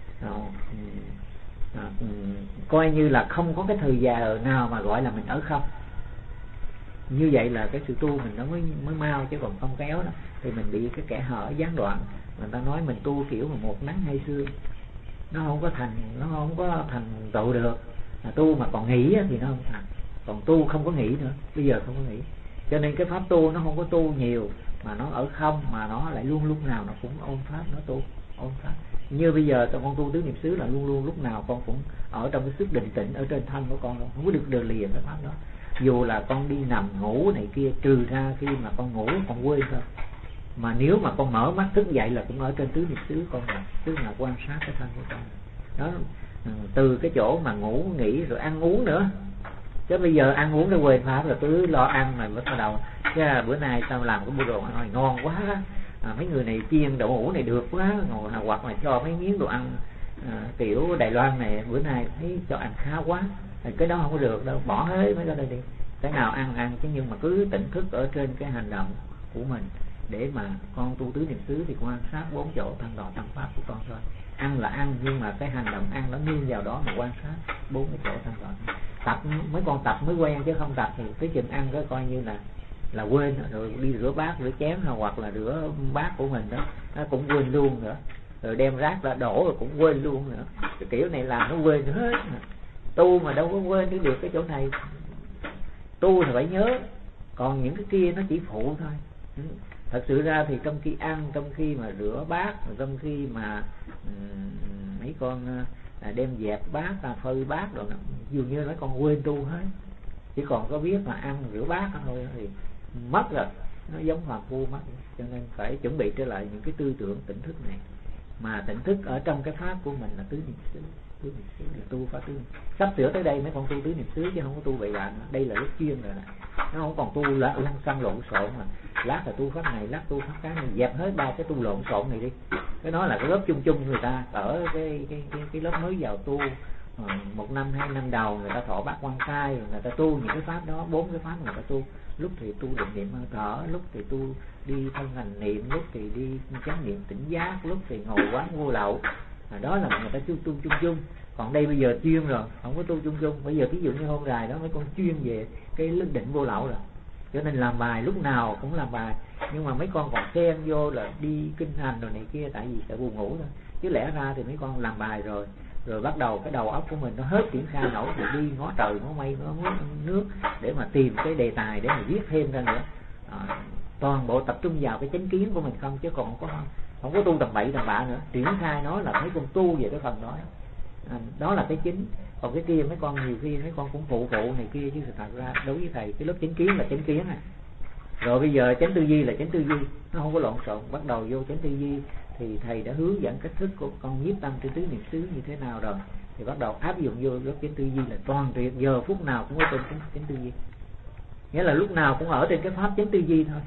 coi như là không có cái thời giờ nào mà gọi là mình ở không. Như vậy là cái sự tu mình nó mới mau, chứ còn không kéo đó thì mình bị cái kẽ hở gián đoạn. Người ta nói mình tu kiểu mà một nắng hai sương, nó không có thành tựu được. Tu mà còn nghĩ thì nó không thành, còn tu không có nghĩ nữa, bây giờ không có nghĩ. Cho nên cái pháp tu nó không có tu nhiều, mà nó ở không, mà nó lại luôn lúc nào nó cũng ôm pháp, nó tu ôm pháp. Như bây giờ con tu tứ niệm xứ là luôn luôn lúc nào con cũng ở trong cái sức định tĩnh ở trên thân của con, không có được đờ lìa cái pháp đó. Dù là con đi nằm ngủ này kia, trừ ra khi mà con ngủ con quên thôi, mà nếu mà con mở mắt thức dậy là cũng ở trên tứ niệm xứ con rồi, tức là quan sát cái thân của con đó. Từ cái chỗ mà ngủ nghỉ rồi ăn uống nữa, chứ bây giờ ăn uống nó quên pháp rồi cứ lo ăn mà bắt đầu chứ bữa nay sao làm cái bộ đồ ăn ngon quá, mấy người này chiên đậu hũ này được quá, hoặc là cho mấy miếng đồ ăn kiểu Đài Loan này bữa nay thấy cho ăn khá quá, cái đó không có được đâu, bỏ hết mấy cái đây đi. Cái nào ăn chứ, nhưng mà cứ tỉnh thức ở trên cái hành động của mình, để mà con tu tứ niệm xứ thì quan sát bốn chỗ thân đọ tâm pháp của con thôi. Ăn là ăn, nhưng mà cái hành động ăn nó nương vào đó mà quan sát bốn cái chỗ thân đọ. Tập mấy con tập mới quen, chứ không tập thì cái chừng ăn cái coi như là quên rồi, đi rửa bát rửa chén hoặc là rửa bát của mình đó nó cũng quên luôn nữa, rồi đem rác ra đổ rồi cũng quên luôn nữa. Cái kiểu này làm nó quên hết. Tu mà đâu có quên được cái chỗ này, tu thì phải nhớ, còn những cái kia nó chỉ phụ thôi. Thật sự ra thì trong khi ăn, trong khi mà rửa bát, trong khi mà mấy con đem dẹp bát, phơi bát rồi, dường như mấy con quên tu hết, chỉ còn có biết mà ăn rửa bát thôi thì mất rồi, nó giống phàm phu mất. Cho nên phải chuẩn bị trở lại những cái tư tưởng tỉnh thức này, mà tỉnh thức ở trong cái pháp của mình là tứ niệm xứ. Tứ niệm xứ là tu pháp tứ niệm. Sắp sửa tới đây mấy con tu tứ niệm xứ chứ không có tu bậy bạ. Đây là lúc chuyên rồi nè, nó không còn tu lăng xăng lộn xộn mà lát là tu pháp này, lát tu pháp cái này, dẹp hết ba cái tu lộn xộn này đi. Cái đó là cái lớp chung chung người ta ở cái lớp mới vào tu 1 năm 2 năm đầu, người ta thọ bát quan trai, người ta tu những cái pháp đó, 4 cái pháp người ta tu. Lúc thì tu định niệm hơi thở, lúc thì tu đi thân hành niệm, lúc thì đi chánh niệm tỉnh giác, lúc thì ngồi quán vô lậu. Đó là người ta tu chung. Còn đây bây giờ chuyên rồi, không có tu chung. Bây giờ ví dụ như hôm rày đó mấy con chuyên về cái lực định vô lậu rồi, cho nên làm bài lúc nào cũng làm bài. Nhưng mà mấy con còn xen vô là đi kinh hành rồi này kia, tại vì sợ buồn ngủ thôi. Chứ lẽ ra thì mấy con làm bài rồi bắt đầu cái đầu óc của mình nó hết triển khai nổi, thì đi ngó trời ngó mây ngó nước để mà tìm cái đề tài để mà viết thêm ra nữa. Toàn bộ tập trung vào cái chánh kiến của mình không, chứ còn không có tu tầm bậy tầm bạ nữa. Triển khai nó là mấy con tu về cái phần đó. Đó là cái chính. Còn cái kia mấy con nhiều khi mấy con cũng phụ này kia, chứ thật ra đối với thầy cái lớp chánh kiến là chánh kiến này. Rồi bây giờ chánh tư duy là chánh tư duy, nó không có lộn xộn. Bắt đầu vô chánh tư duy thì thầy đã hướng dẫn cách thức của con nhiếp tâm trên tứ niệm xứ như thế nào rồi, thì bắt đầu áp dụng vô lớp chánh tư duy là toàn tuyệt, giờ phút nào cũng ở trên chánh tư duy, nghĩa là lúc nào cũng ở trên cái pháp chánh tư duy thôi.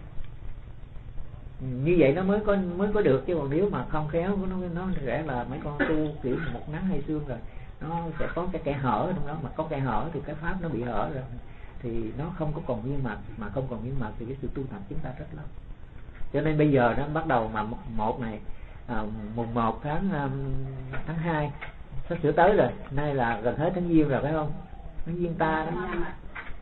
Như vậy nó mới có được, chứ còn nếu mà không khéo nó sẽ là mấy con tu kiểu một nắng hai sương rồi, nó sẽ có cái kẽ hở trong đó, mà có kẽ hở thì cái pháp nó bị hở rồi thì nó không có còn viên mật, mà không còn viên mật thì cái sự tu tập chúng ta rất lâu. Cho nên bây giờ nó bắt đầu mà một này mùng 1 tháng 2 sắp sửa tới rồi, nay là gần hết tháng Giêng rồi phải không? Tháng Giêng ta đó.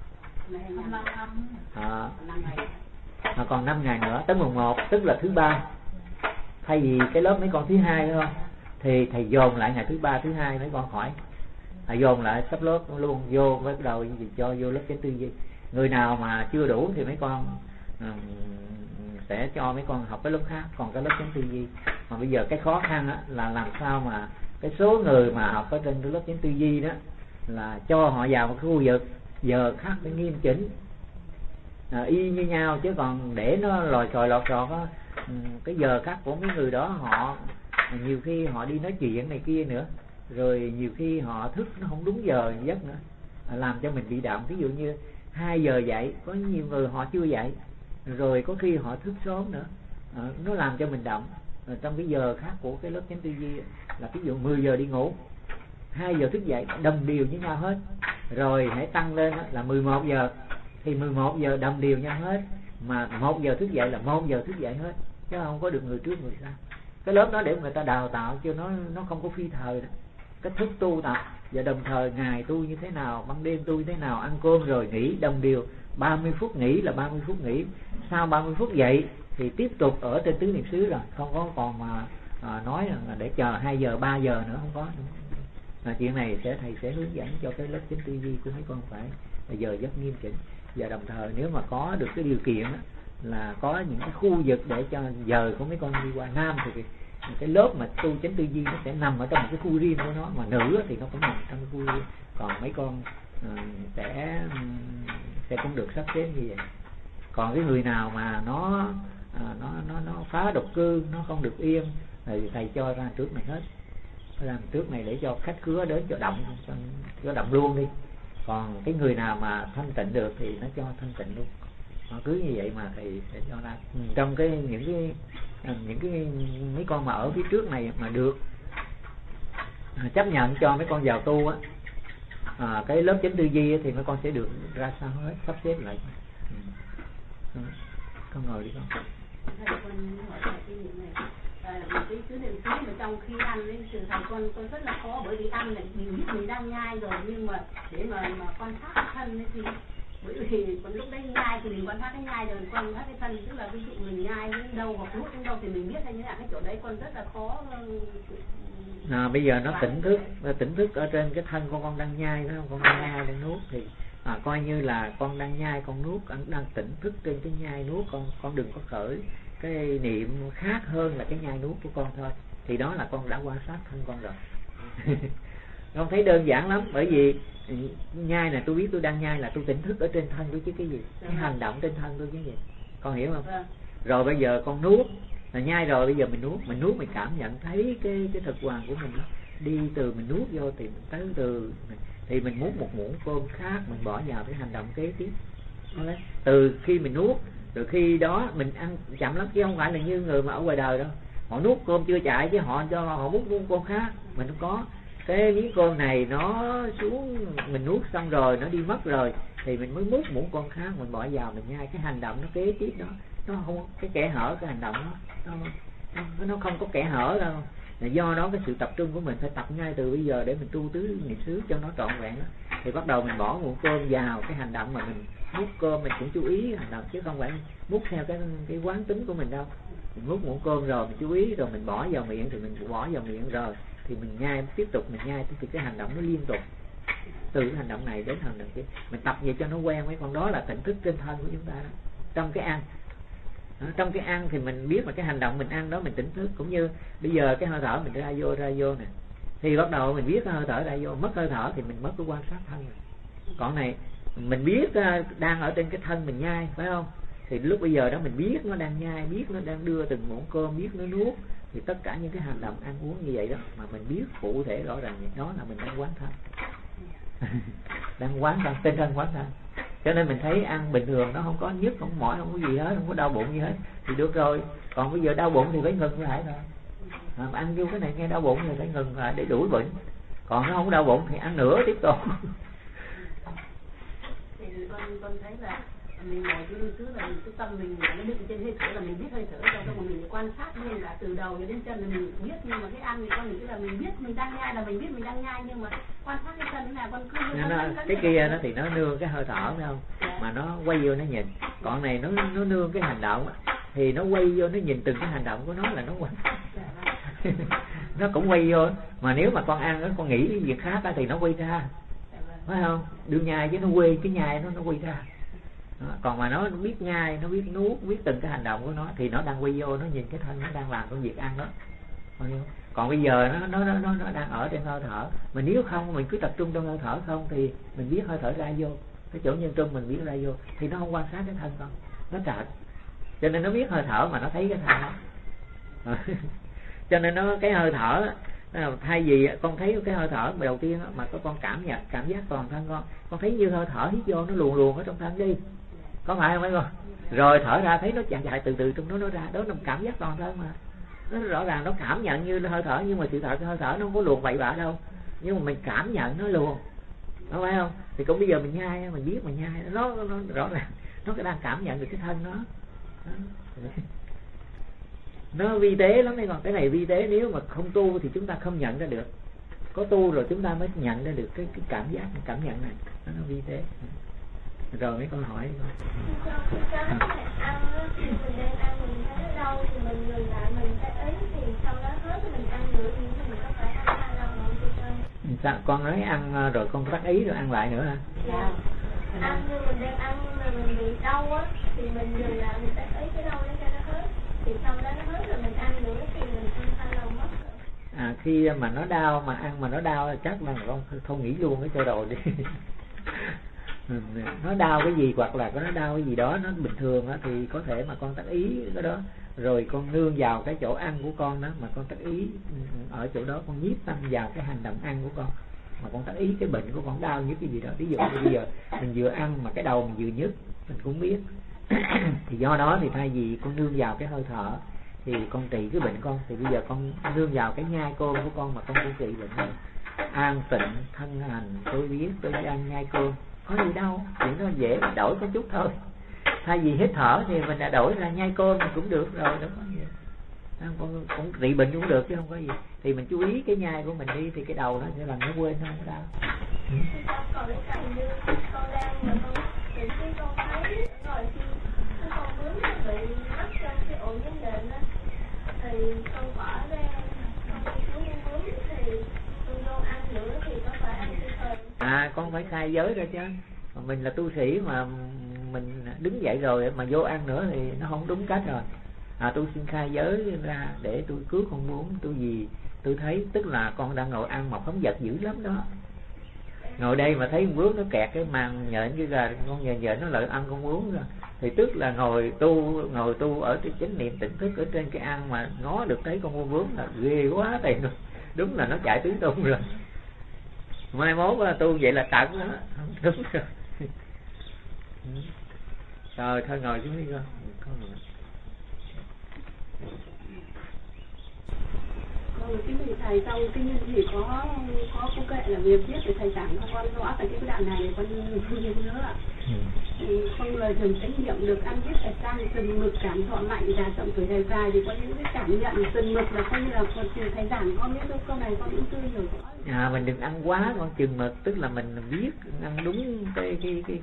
Còn 5 ngày nữa tới mùng 1 tức là thứ ba. Thay vì cái lớp mấy con thứ hai đúng không, thì thầy dồn lại ngày thứ ba thứ hai mấy con khỏi, dồn lại sắp lớp luôn vô, bắt đầu cho vô lớp chánh tư duy. Người nào mà chưa đủ thì mấy con sẽ cho mấy con học cái lớp khác, còn cái lớp chánh tư duy. Mà bây giờ cái khó khăn á, là làm sao mà cái số người mà học ở trên cái lớp chánh tư duy đó là cho họ vào một cái khu vực giờ khác phải nghiêm chỉnh, y như nhau, chứ còn để nó lòi còi lọt trọt á, cái giờ khác của mấy người đó họ nhiều khi họ đi nói chuyện này kia nữa, rồi nhiều khi họ thức nó không đúng giờ giấc nữa, làm cho mình bị động. Ví dụ như 2 giờ dậy, có nhiều người họ chưa dậy, rồi có khi họ thức sớm nữa, nó làm cho mình động. Trong cái giờ khác của cái lớp chánh tư duy là ví dụ 10 giờ đi ngủ, 2 giờ thức dậy đồng đều với nhau hết, rồi hãy tăng lên là 11 giờ thì 11 giờ đồng đều nhau hết, mà 1 giờ thức dậy là 1 giờ thức dậy hết, chứ không có được người trước người sau. Cái lớp đó để người ta đào tạo cho nó không có phi thời đó. Cách thức tu tập và đồng thời ngày tu như thế nào, ban đêm tu như thế nào, ăn cơm rồi nghỉ đồng đều, 30 phút nghỉ là 30 phút nghỉ, sau 30 phút dậy thì tiếp tục ở trên tứ niệm xứ rồi, không có còn mà nói là để chờ 2 giờ 3 giờ nữa, không có. Chuyện này thầy sẽ hướng dẫn cho cái lớp chánh tư duy của mấy con phải giờ giấc nghiêm chỉnh. Và đồng thời nếu mà có được cái điều kiện đó, là có những cái khu vực để cho giờ của mấy con đi qua nam, thì cái lớp mà tu chánh tư duy nó sẽ nằm ở trong một cái khu riêng của nó, mà nữ thì nó cũng nằm trong cái khu riêng. Còn mấy con sẽ cũng được sắp xếp như vậy. Còn cái người nào mà nó phá độc cư, nó không được yên thì thầy cho ra trước này hết, làm trước này để cho khách khứa đến cho động luôn đi. Còn cái người nào mà thanh tịnh được thì nó cho thanh tịnh luôn. Cứ như vậy mà thầy sẽ cho ra. Trong những cái mấy con mà ở phía trước này mà được chấp nhận cho mấy con vào tu á, cái lớp chánh tư duy thì mấy con sẽ được ra sao hết, sắp xếp lại. Con ngồi đi con. Cái thứ niệm xứ mà trong khi ăn ấy, thường thầy con rất là khó, bởi vì ăn là mình đang nhai rồi, nhưng mà để mà quan sát cái thân ấy thì bởi vì còn lúc đấy nhai thì mình quan sát cái nhai rồi, quan sát cái thân, tức là ví dụ mình nhai đến đâu hoặc nuốt đến đâu thì mình biết hay như là cái chỗ đấy con rất là khó. Bây giờ nó tỉnh thức ở trên cái thân của con đang nhai, phải không? Con đang nhai đang nuốt thì coi như là con đang nhai con nuốt, đang tỉnh thức trên cái nhai nuốt. Con đừng có khởi cái niệm khác hơn là cái nhai nuốt của con thôi, thì đó là con đã quan sát thân con rồi. Con thấy đơn giản lắm, bởi vì nhai là tôi biết tôi đang nhai là tôi tỉnh thức ở trên thân tôi chứ cái gì, cái hành động trên thân tôi chứ gì, con hiểu không? Rồi bây giờ con nuốt là nhai rồi, bây giờ mình nuốt mình cảm nhận thấy cái thực hoàn của mình đi từ mình nuốt vô thì mình tới từ thì mình muốn một muỗng cơm khác mình bỏ vào cái hành động kế tiếp. Từ khi mình nuốt, từ khi đó mình ăn chậm lắm, chứ không phải là như người mà ở ngoài đời đâu, họ nuốt cơm chưa chạy chứ họ múc muỗng cơm khác. Mình không có cái miếng cơm này nó xuống, mình nuốt xong rồi nó đi mất rồi thì mình mới múc muỗng cơm khác mình bỏ vào mình nhai. Cái hành động nó kế tiếp đó, nó không cái kẽ hở, cái hành động nó không có kẽ hở đâu. Do đó cái sự tập trung của mình phải tập ngay từ bây giờ để mình tu tứ niệm xứ cho nó trọn vẹn đó. Thì bắt đầu mình bỏ muỗng cơm vào cái hành động mà mình múc cơm, mình cũng chú ý hành động chứ không phải múc theo cái quán tính của mình đâu. Mình múc muỗng cơm rồi mình chú ý, rồi mình bỏ vào miệng thì mình bỏ vào miệng rồi thì mình nhai, tiếp tục mình nhai thì cái hành động nó liên tục từ cái hành động này đến hành động kia. Mình tập vậy cho nó quen mấy con, đó là tỉnh thức trên thân của chúng ta đó. Trong cái ăn trong cái ăn thì mình biết là cái hành động mình ăn đó mình tỉnh thức, cũng như bây giờ cái hơi thở mình ra vô nè, thì bắt đầu mình biết cái hơi thở ra vô, mất hơi thở thì mình mất cái quan sát thân này. Còn này mình biết đang ở trên cái thân mình nhai, phải không? Thì lúc bây giờ đó mình biết nó đang nhai, biết nó đang đưa từng muỗng cơm, biết nó nuốt, thì tất cả những cái hành động ăn uống như vậy đó mà mình biết cụ thể rõ ràng, đó là mình đang quán thân. Đang quán thân, tên thân quán thân. Cho nên mình thấy ăn bình thường nó không có nhức, không mỏi, không có gì hết, không có đau bụng gì hết thì được rồi. Còn bây giờ đau bụng thì phải ngừng lại rồi. Mà ăn vô cái này nghe đau bụng thì phải ngừng lại để đuổi bệnh. Còn nó không đau bụng thì ăn nữa tiếp tục. Thì con thấy là mình ngồi cứ là mình cái tâm mình nó định trên hơi thở là mình biết hơi thở trong mà mình quan sát luôn cả từ đầu đến chân là mình biết. Nhưng mà cái ăn thì con nghĩ là mình biết mình đang nhai, là mình biết mình đang nhai, nhưng mà quan sát cái chân thế nào con cứ cái kia nó thì nó nương cái hơi thở phải không? Mà nó quay vô nó nhìn. Còn này nó nương cái hành động thì nó quay vô nó nhìn từng cái hành động của nó là nó quay. Nó cũng quay vô. Mà nếu mà con ăn con nghĩ cái việc khác thì nó quay ra, phải không? Đương nhai chứ nó quay cái nhai nó quay ra. Đó. Còn mà nó biết nhai, nó biết nuốt, biết từng cái hành động của nó thì nó đang quay vô, nó nhìn cái thân nó đang làm công việc ăn đó. Còn bây giờ nó đang ở trên hơi thở. Mà nếu không mình cứ tập trung trong hơi thở không thì mình biết hơi thở ra vô, cái chỗ nhân trung mình biết ra vô thì nó không quan sát cái thân con, nó trợn. Cho nên nó biết hơi thở mà nó thấy cái thân đó. Cho nên nó cái hơi thở, thay vì con thấy cái hơi thở đầu tiên đó, mà con cảm giác toàn thân con thấy như hơi thở hít vô nó luồn ở trong thân đi, có phải không mấy con? Rồi thở ra thấy nó chạy từ trong nó ra, đó là cảm giác toàn thân mà. Nó rõ ràng nó cảm nhận như hơi thở, nhưng mà sự thật cái hơi thở nó không có luồn bậy bạ đâu, nhưng mà mình cảm nhận nó luồn, có phải không? Thì cũng bây giờ mình nhai, mình biết mình nhai nó rõ ràng nó đang cảm nhận được cái thân nó. Nó vi tế lắm đây. Còn cái này vi tế, nếu mà không tu thì chúng ta không nhận ra được, có tu rồi chúng ta mới nhận ra được cái cảm giác, cảm nhận này nó vi tế. Rồi mấy con hỏi đi con. Ăn thì mình đang ăn, mình thấy nó đau thì mình ngừng lại, mình thấy ý thì sau đó hết thì mình ăn nữa, thì mình có phải ăn hai lần nữa chưa con? Sao con nói ăn rồi con bắt ý rồi ăn lại nữa hả? Dạ. Ăn như mình đang ăn mà mình bị đau á thì mình dừng lại, mình thấy ý cái đau nó cho nó hết, thì sau đó nó hết rồi mình ăn nữa thì mình ăn hai lần mất rồi. Khi mà nó đau mà ăn mà nó đau chắc là con không nghĩ luôn cái chơi đồ đi. Nó đau cái gì hoặc là nó đau cái gì đó nó bình thường đó, thì có thể mà con tác ý cái đó, rồi con nương vào cái chỗ ăn của con đó mà con tác ý ở chỗ đó, con nhiếp tâm vào cái hành động ăn của con mà con tác ý cái bệnh của con đau nhức cái gì đó. Ví dụ như bây giờ mình vừa ăn mà cái đầu mình vừa nhức mình cũng biết. Thì do đó thì thay vì con nương vào cái hơi thở thì con trị cái bệnh con, thì bây giờ con nương vào cái nhai cơm của con mà con cũng trị bệnh này. An tịnh thân hành tôi biết tôi ăn nhai cơm, có gì đâu, chuyện nó dễ đổi có chút thôi. Thay vì hít thở thì mình đã đổi ra nhai cơm cũng được rồi, đúng không? Cũng trị bệnh cũng được chứ không có gì. Thì mình chú ý cái nhai của mình đi thì cái đầu nó sẽ làm nó quên, nó không có đau. Còn cái cảnh như con đang mà con thì khi con thấy rồi khi con bướm nó bị mắc trong cái ổ nhóm đệm á thì con bỏ ra con xuống con bướm thì con vô ăn nữa thì có phải ăn cái thời? Con phải khai giới ra chứ. Mình là tu sĩ mà mình đứng dậy rồi mà vô ăn nữa thì nó không đúng cách rồi. Tôi xin khai giới ra để tôi cứu con bướm, tôi gì tôi thấy tức là con đang ngồi ăn mà phóng dật dữ lắm đó. Ngồi đây mà thấy con bướm nó kẹt cái màng nhện cái gà, con nhện nó lại ăn con bướm rồi. Thì tức là ngồi tu ở cái chánh niệm tỉnh thức ở trên cái ăn mà ngó được thấy con bướm là ghê quá tiền luôn. Đúng là nó chạy tứ tung rồi. Mai mốt tu vậy là tận đó. Đúng rồi. Rồi thôi ngồi xuống đi con. Cái vị thầy trong cái nhân thì có cô kệ là việc viết để thầy giảng cho con rõ tại cái đoạn này con nhớ ạ. Không lời thường trách nhiệm được ăn biết phải sang từng mực cảm thọ mạnh và trọng tuổi thầy dài thì có những cái cảm nhận từng mực là coi như là thầy giảng con biết câu này con cũng chưa hiểu rõ. Mình đừng ăn quá con chừng mực, tức là mình biết ăn đúng cái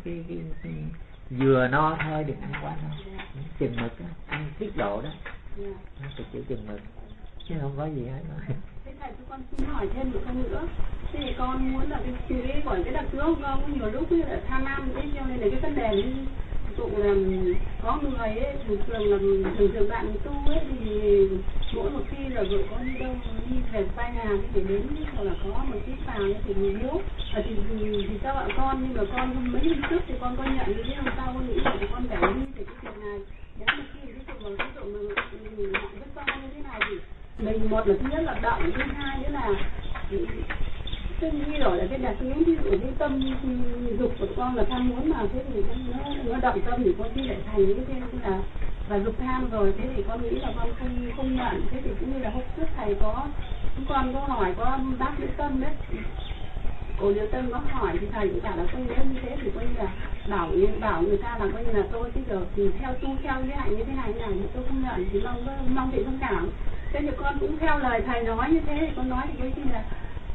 vừa no thôi, đừng ăn quá no. Chừng mực đó, ăn tiết độ đó. Nó phải chịu chừng mực chứ không có gì hết. Thế thầy cho con xin hỏi thêm một câu nữa. Thế thì con muốn là cái gọi cái đặc tướng của con nhiều lúc như là tham ăn ấy, cho nên là cái vấn đề như dụ là có người ấy thường bạn tu ấy thì mỗi một khi là vợ có đi đâu đi về quay nhà thì đến hoặc là có một cái phàm thì mình yếu thì sao ạ con, nhưng mà con mấy năm trước thì con có nhận như thế hôm sau con nghĩ là con phải đi thì cái chuyện này đến một khi cái chuyện mà ví dụ mình họ với con như thế này thì mình một là thứ nhất là động, thứ hai nữa là tôi nghĩ rồi là cái đặc tính ví dụ cái tâm dục của con là tham muốn mà thế thì nó động tâm thì con khi lại thành cái thế là và dục tham rồi, thế thì con nghĩ là con không nhận. Thế thì cũng như là hôm trước thầy có con có hỏi có bác Mỹ Tâm đấy, Cô Liêu Tân có hỏi thì thầy cũng bảo là coi như thế thì coi như là bảo người ta là coi như là tôi bây giờ thì theo tu theo như thế này tôi không nhận thì mong chị thông cảm. Thế thì con cũng theo lời thầy nói như thế, thì con nói thì coi như là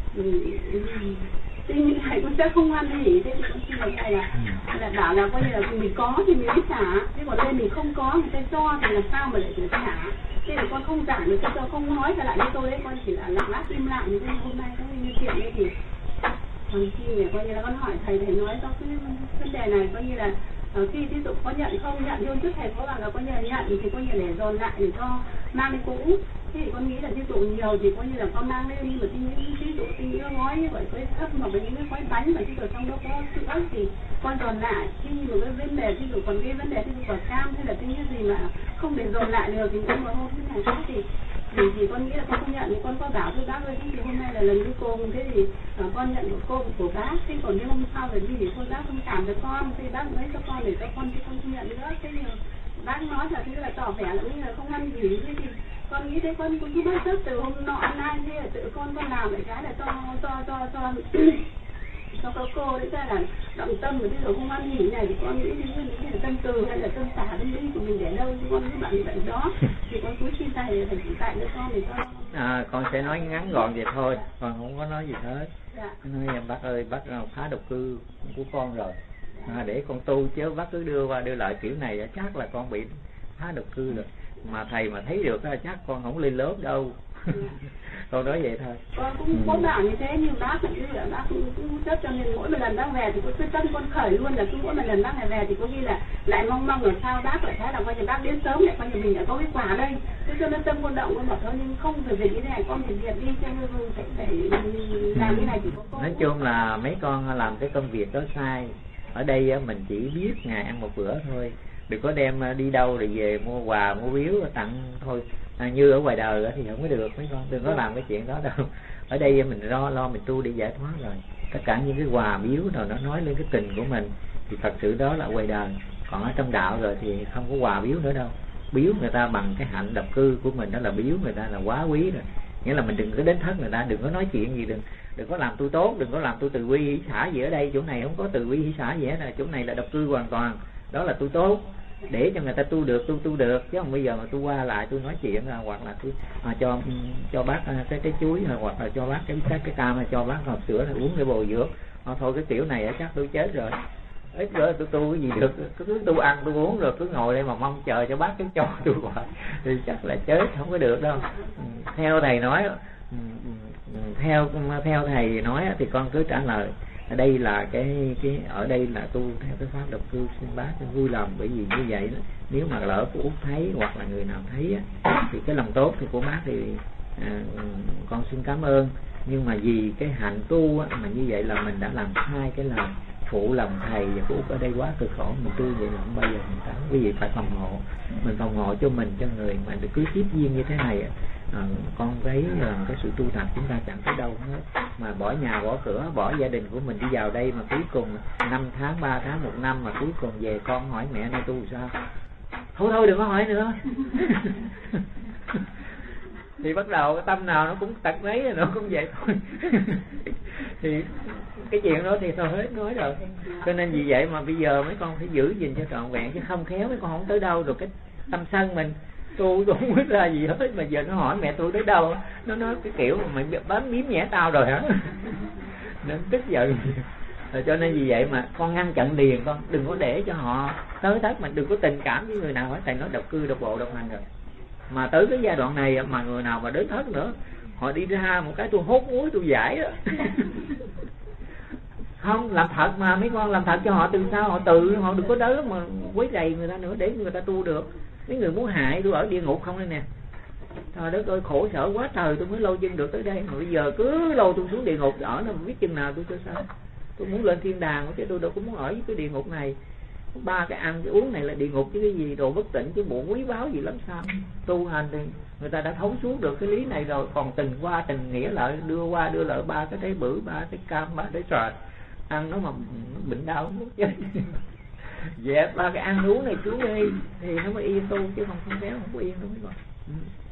như thầy cũng sẽ không ăn gì. Thế thì con xin lời thầy là bảo là coi như là mình có thì mình mới trả, thế còn đây mình không có người ta cho thì làm sao mà lại người ta trả. Thế là con không giảng được, con không nói trở lại với tôi đấy, con chỉ là lặng lẽ im lặng. Thì hôm nay có như chuyện đấy thì còn khi này coi như là con hỏi thầy nói cho cái vấn đề này coi như là khi ví dụ có nhận không nhận luôn trước thầy có bảo là coi như là nhận thì coi như để dồn lại để cho mang đi cũ. Thì con nghĩ là ví dụ nhiều thì coi như là con mang lên mà ví dụ tinh những gói như vậy với thấp mà với những cái gói bánh mà ví dụ trong đó có sữa thì con dồn lại. Khi mà cái vấn đề ví dụ còn cái vấn đề ví dụ quả cam hay là cái gì mà không để dồn lại được thì con mà hôm này khác thì con nghĩ là con không nhận. Thì con có bảo với bác ơi thì hôm nay là lần cuối cùng, thế thì con nhận của bác, thế còn nếu hôm sau rồi đi thì cô bác thông cảm với con, thì bác nói cho con để cho con chứ con không nhận nữa. Thế thì bác nói là thứ là tỏ vẻ là như là không ăn gì. Thế thì con nghĩ thế con cũng cứ bớt sức từ hôm nọ ăn nay, thế là tự con làm lại cái là cho các cô đấy ra là động tâm. Mà bây giờ không ăn nghỉ này thì con nghĩ như là tâm từ hay là tâm xả tâm lý của mình để đâu, con cứ bạn vậy đó. Thì con cứ xin thầy thầy chỉ dạy cho con để con con sẽ nói ngắn gọn vậy thôi, con không có nói gì hết. Dạ. Nói bác ơi, bác phá độc cư của con rồi, để con tu chứ bác cứ đưa qua đưa lại kiểu này chắc là con bị phá độc cư rồi. Mà thầy mà thấy được chắc con không lên lớp đâu. Con nói vậy thôi. Con cũng có bảo như thế, nhưng bác là bác cũng rất cho nên mỗi một lần bác về thì có cái tâm con khởi luôn là cứ mỗi một lần bác này về thì có ghi là lại mong làm sao bác lại thấy là coi như bác đến sớm lại coi như mình đã có cái quà đây. Thế cho nên tâm con động con bảo thôi nhưng không phải việc như thế này, con phải việc đi cho nên phải làm cái này chỉ có con. Nói chung là mấy con làm cái công việc đó sai. Ở đây mình chỉ biết ngày ăn một bữa thôi, đừng có đem đi đâu rồi về mua quà mua biếu tặng thôi. Như ở ngoài đời thì không có được, mấy con đừng có làm cái chuyện đó đâu. Ở đây mình lo mình tu đi giải thoát rồi. Tất cả những cái quà biếu rồi nó nói lên cái tình của mình thì thật sự đó là ngoài đời. Còn ở trong đạo rồi thì không có quà biếu nữa đâu. Biếu người ta bằng cái hạnh độc cư của mình, đó là biếu người ta là quá quý rồi. Nghĩa là mình đừng có đến thất người ta, đừng có nói chuyện gì, đừng có làm tu tốt, đừng có làm tu từ bi hỷ xả gì. Ở đây chỗ này không có từ bi hỷ xả gì hết, là chỗ này là độc cư hoàn toàn. Đó là tu tốt để cho người ta tu được, tu được, chứ không bây giờ mà tu qua lại tôi nói chuyện hoặc là tôi cho bác cái chuối, hoặc là cho bác cái cam, cho bác hộp sữa này uống để bồi dưỡng. Thôi cái kiểu này chắc tôi chết rồi. Ít bữa tôi tu cái gì được, cứ tu ăn tu uống rồi cứ ngồi đây mà mong chờ cho bác cái cho tôi hoài thì chắc là chết, không có được đâu. Theo thầy nói, theo thầy nói thì con cứ trả lời ở đây là cái ở đây là tu theo cái pháp độc cư. Xin bác vui lòng, bởi vì như vậy đó, nếu mà lỡ của Út thấy hoặc là người nào thấy thì cái lòng tốt thì của bác thì con xin cảm ơn. Nhưng mà vì cái hạnh tu mà như vậy là mình đã làm sai cái lời phụ lòng thầy và của Út ở đây quá cực khổ. Mình tu vậy là không bao giờ mình thắng. Cái gì phải phòng hộ, mình phòng hộ cho mình, cho người mà được cứ tiếp duyên như thế này. Con thấy là cái sự tu tập chúng ta chẳng tới đâu hết, mà bỏ nhà bỏ cửa bỏ gia đình của mình đi vào đây mà cuối cùng 5 tháng 3 tháng 1 năm mà cuối cùng về con hỏi mẹ nay tu sao, thôi đừng có hỏi nữa. Thì bắt đầu cái tâm nào nó cũng tật mấy rồi, nó cũng vậy thôi. Thì cái chuyện đó thì thôi hết nói rồi. Cho nên vì vậy mà bây giờ mấy con phải giữ gìn cho trọn vẹn, chứ không khéo mấy con không tới đâu. Rồi cái tâm sân mình tôi không biết ra gì hết, mà giờ nó hỏi mẹ tôi tới đâu, nó nói cái kiểu mày bám miếm nhẹ tao rồi hả. Nên tức giận. Cho nên vì vậy mà con ngăn chặn liền, con đừng có để cho họ tới tất, mà đừng có tình cảm với người nào hết. Thầy nói độc cư độc bộ độc hành rồi, mà tới cái giai đoạn này mà người nào mà đến thất nữa, họ đi ra một cái tôi hốt muối tôi giải đó. Không làm thật mà mấy con làm thật cho họ, từ sau họ tự họ đừng có đớ mà quấy rầy người ta nữa để người ta tu được. Mấy người muốn hại tôi ở địa ngục không đây nè, trời đất ơi khổ sở quá trời, tôi mới lâu chân được tới đây, mà bây giờ cứ lâu tôi xuống địa ngục ở nó biết chừng nào tôi cho sao. Tôi muốn lên thiên đàng chứ tôi đâu có muốn ở với cái địa ngục này. 3 cái ăn cái uống này là địa ngục chứ cái gì, đồ bất tỉnh chứ bộ quý báu gì lắm sao. Tu hành thì người ta đã thấu suốt được cái lý này rồi, còn tình qua tình nghĩa lại đưa qua đưa lại 3 cái trái bưởi 3 cái cam 3 cái xoài ăn nó mà bệnh đau muốn chết. Dẹp 3 cái ăn uống này xuống đi thì nó mới yên tu, chứ không kéo không có yên đâu mấy con.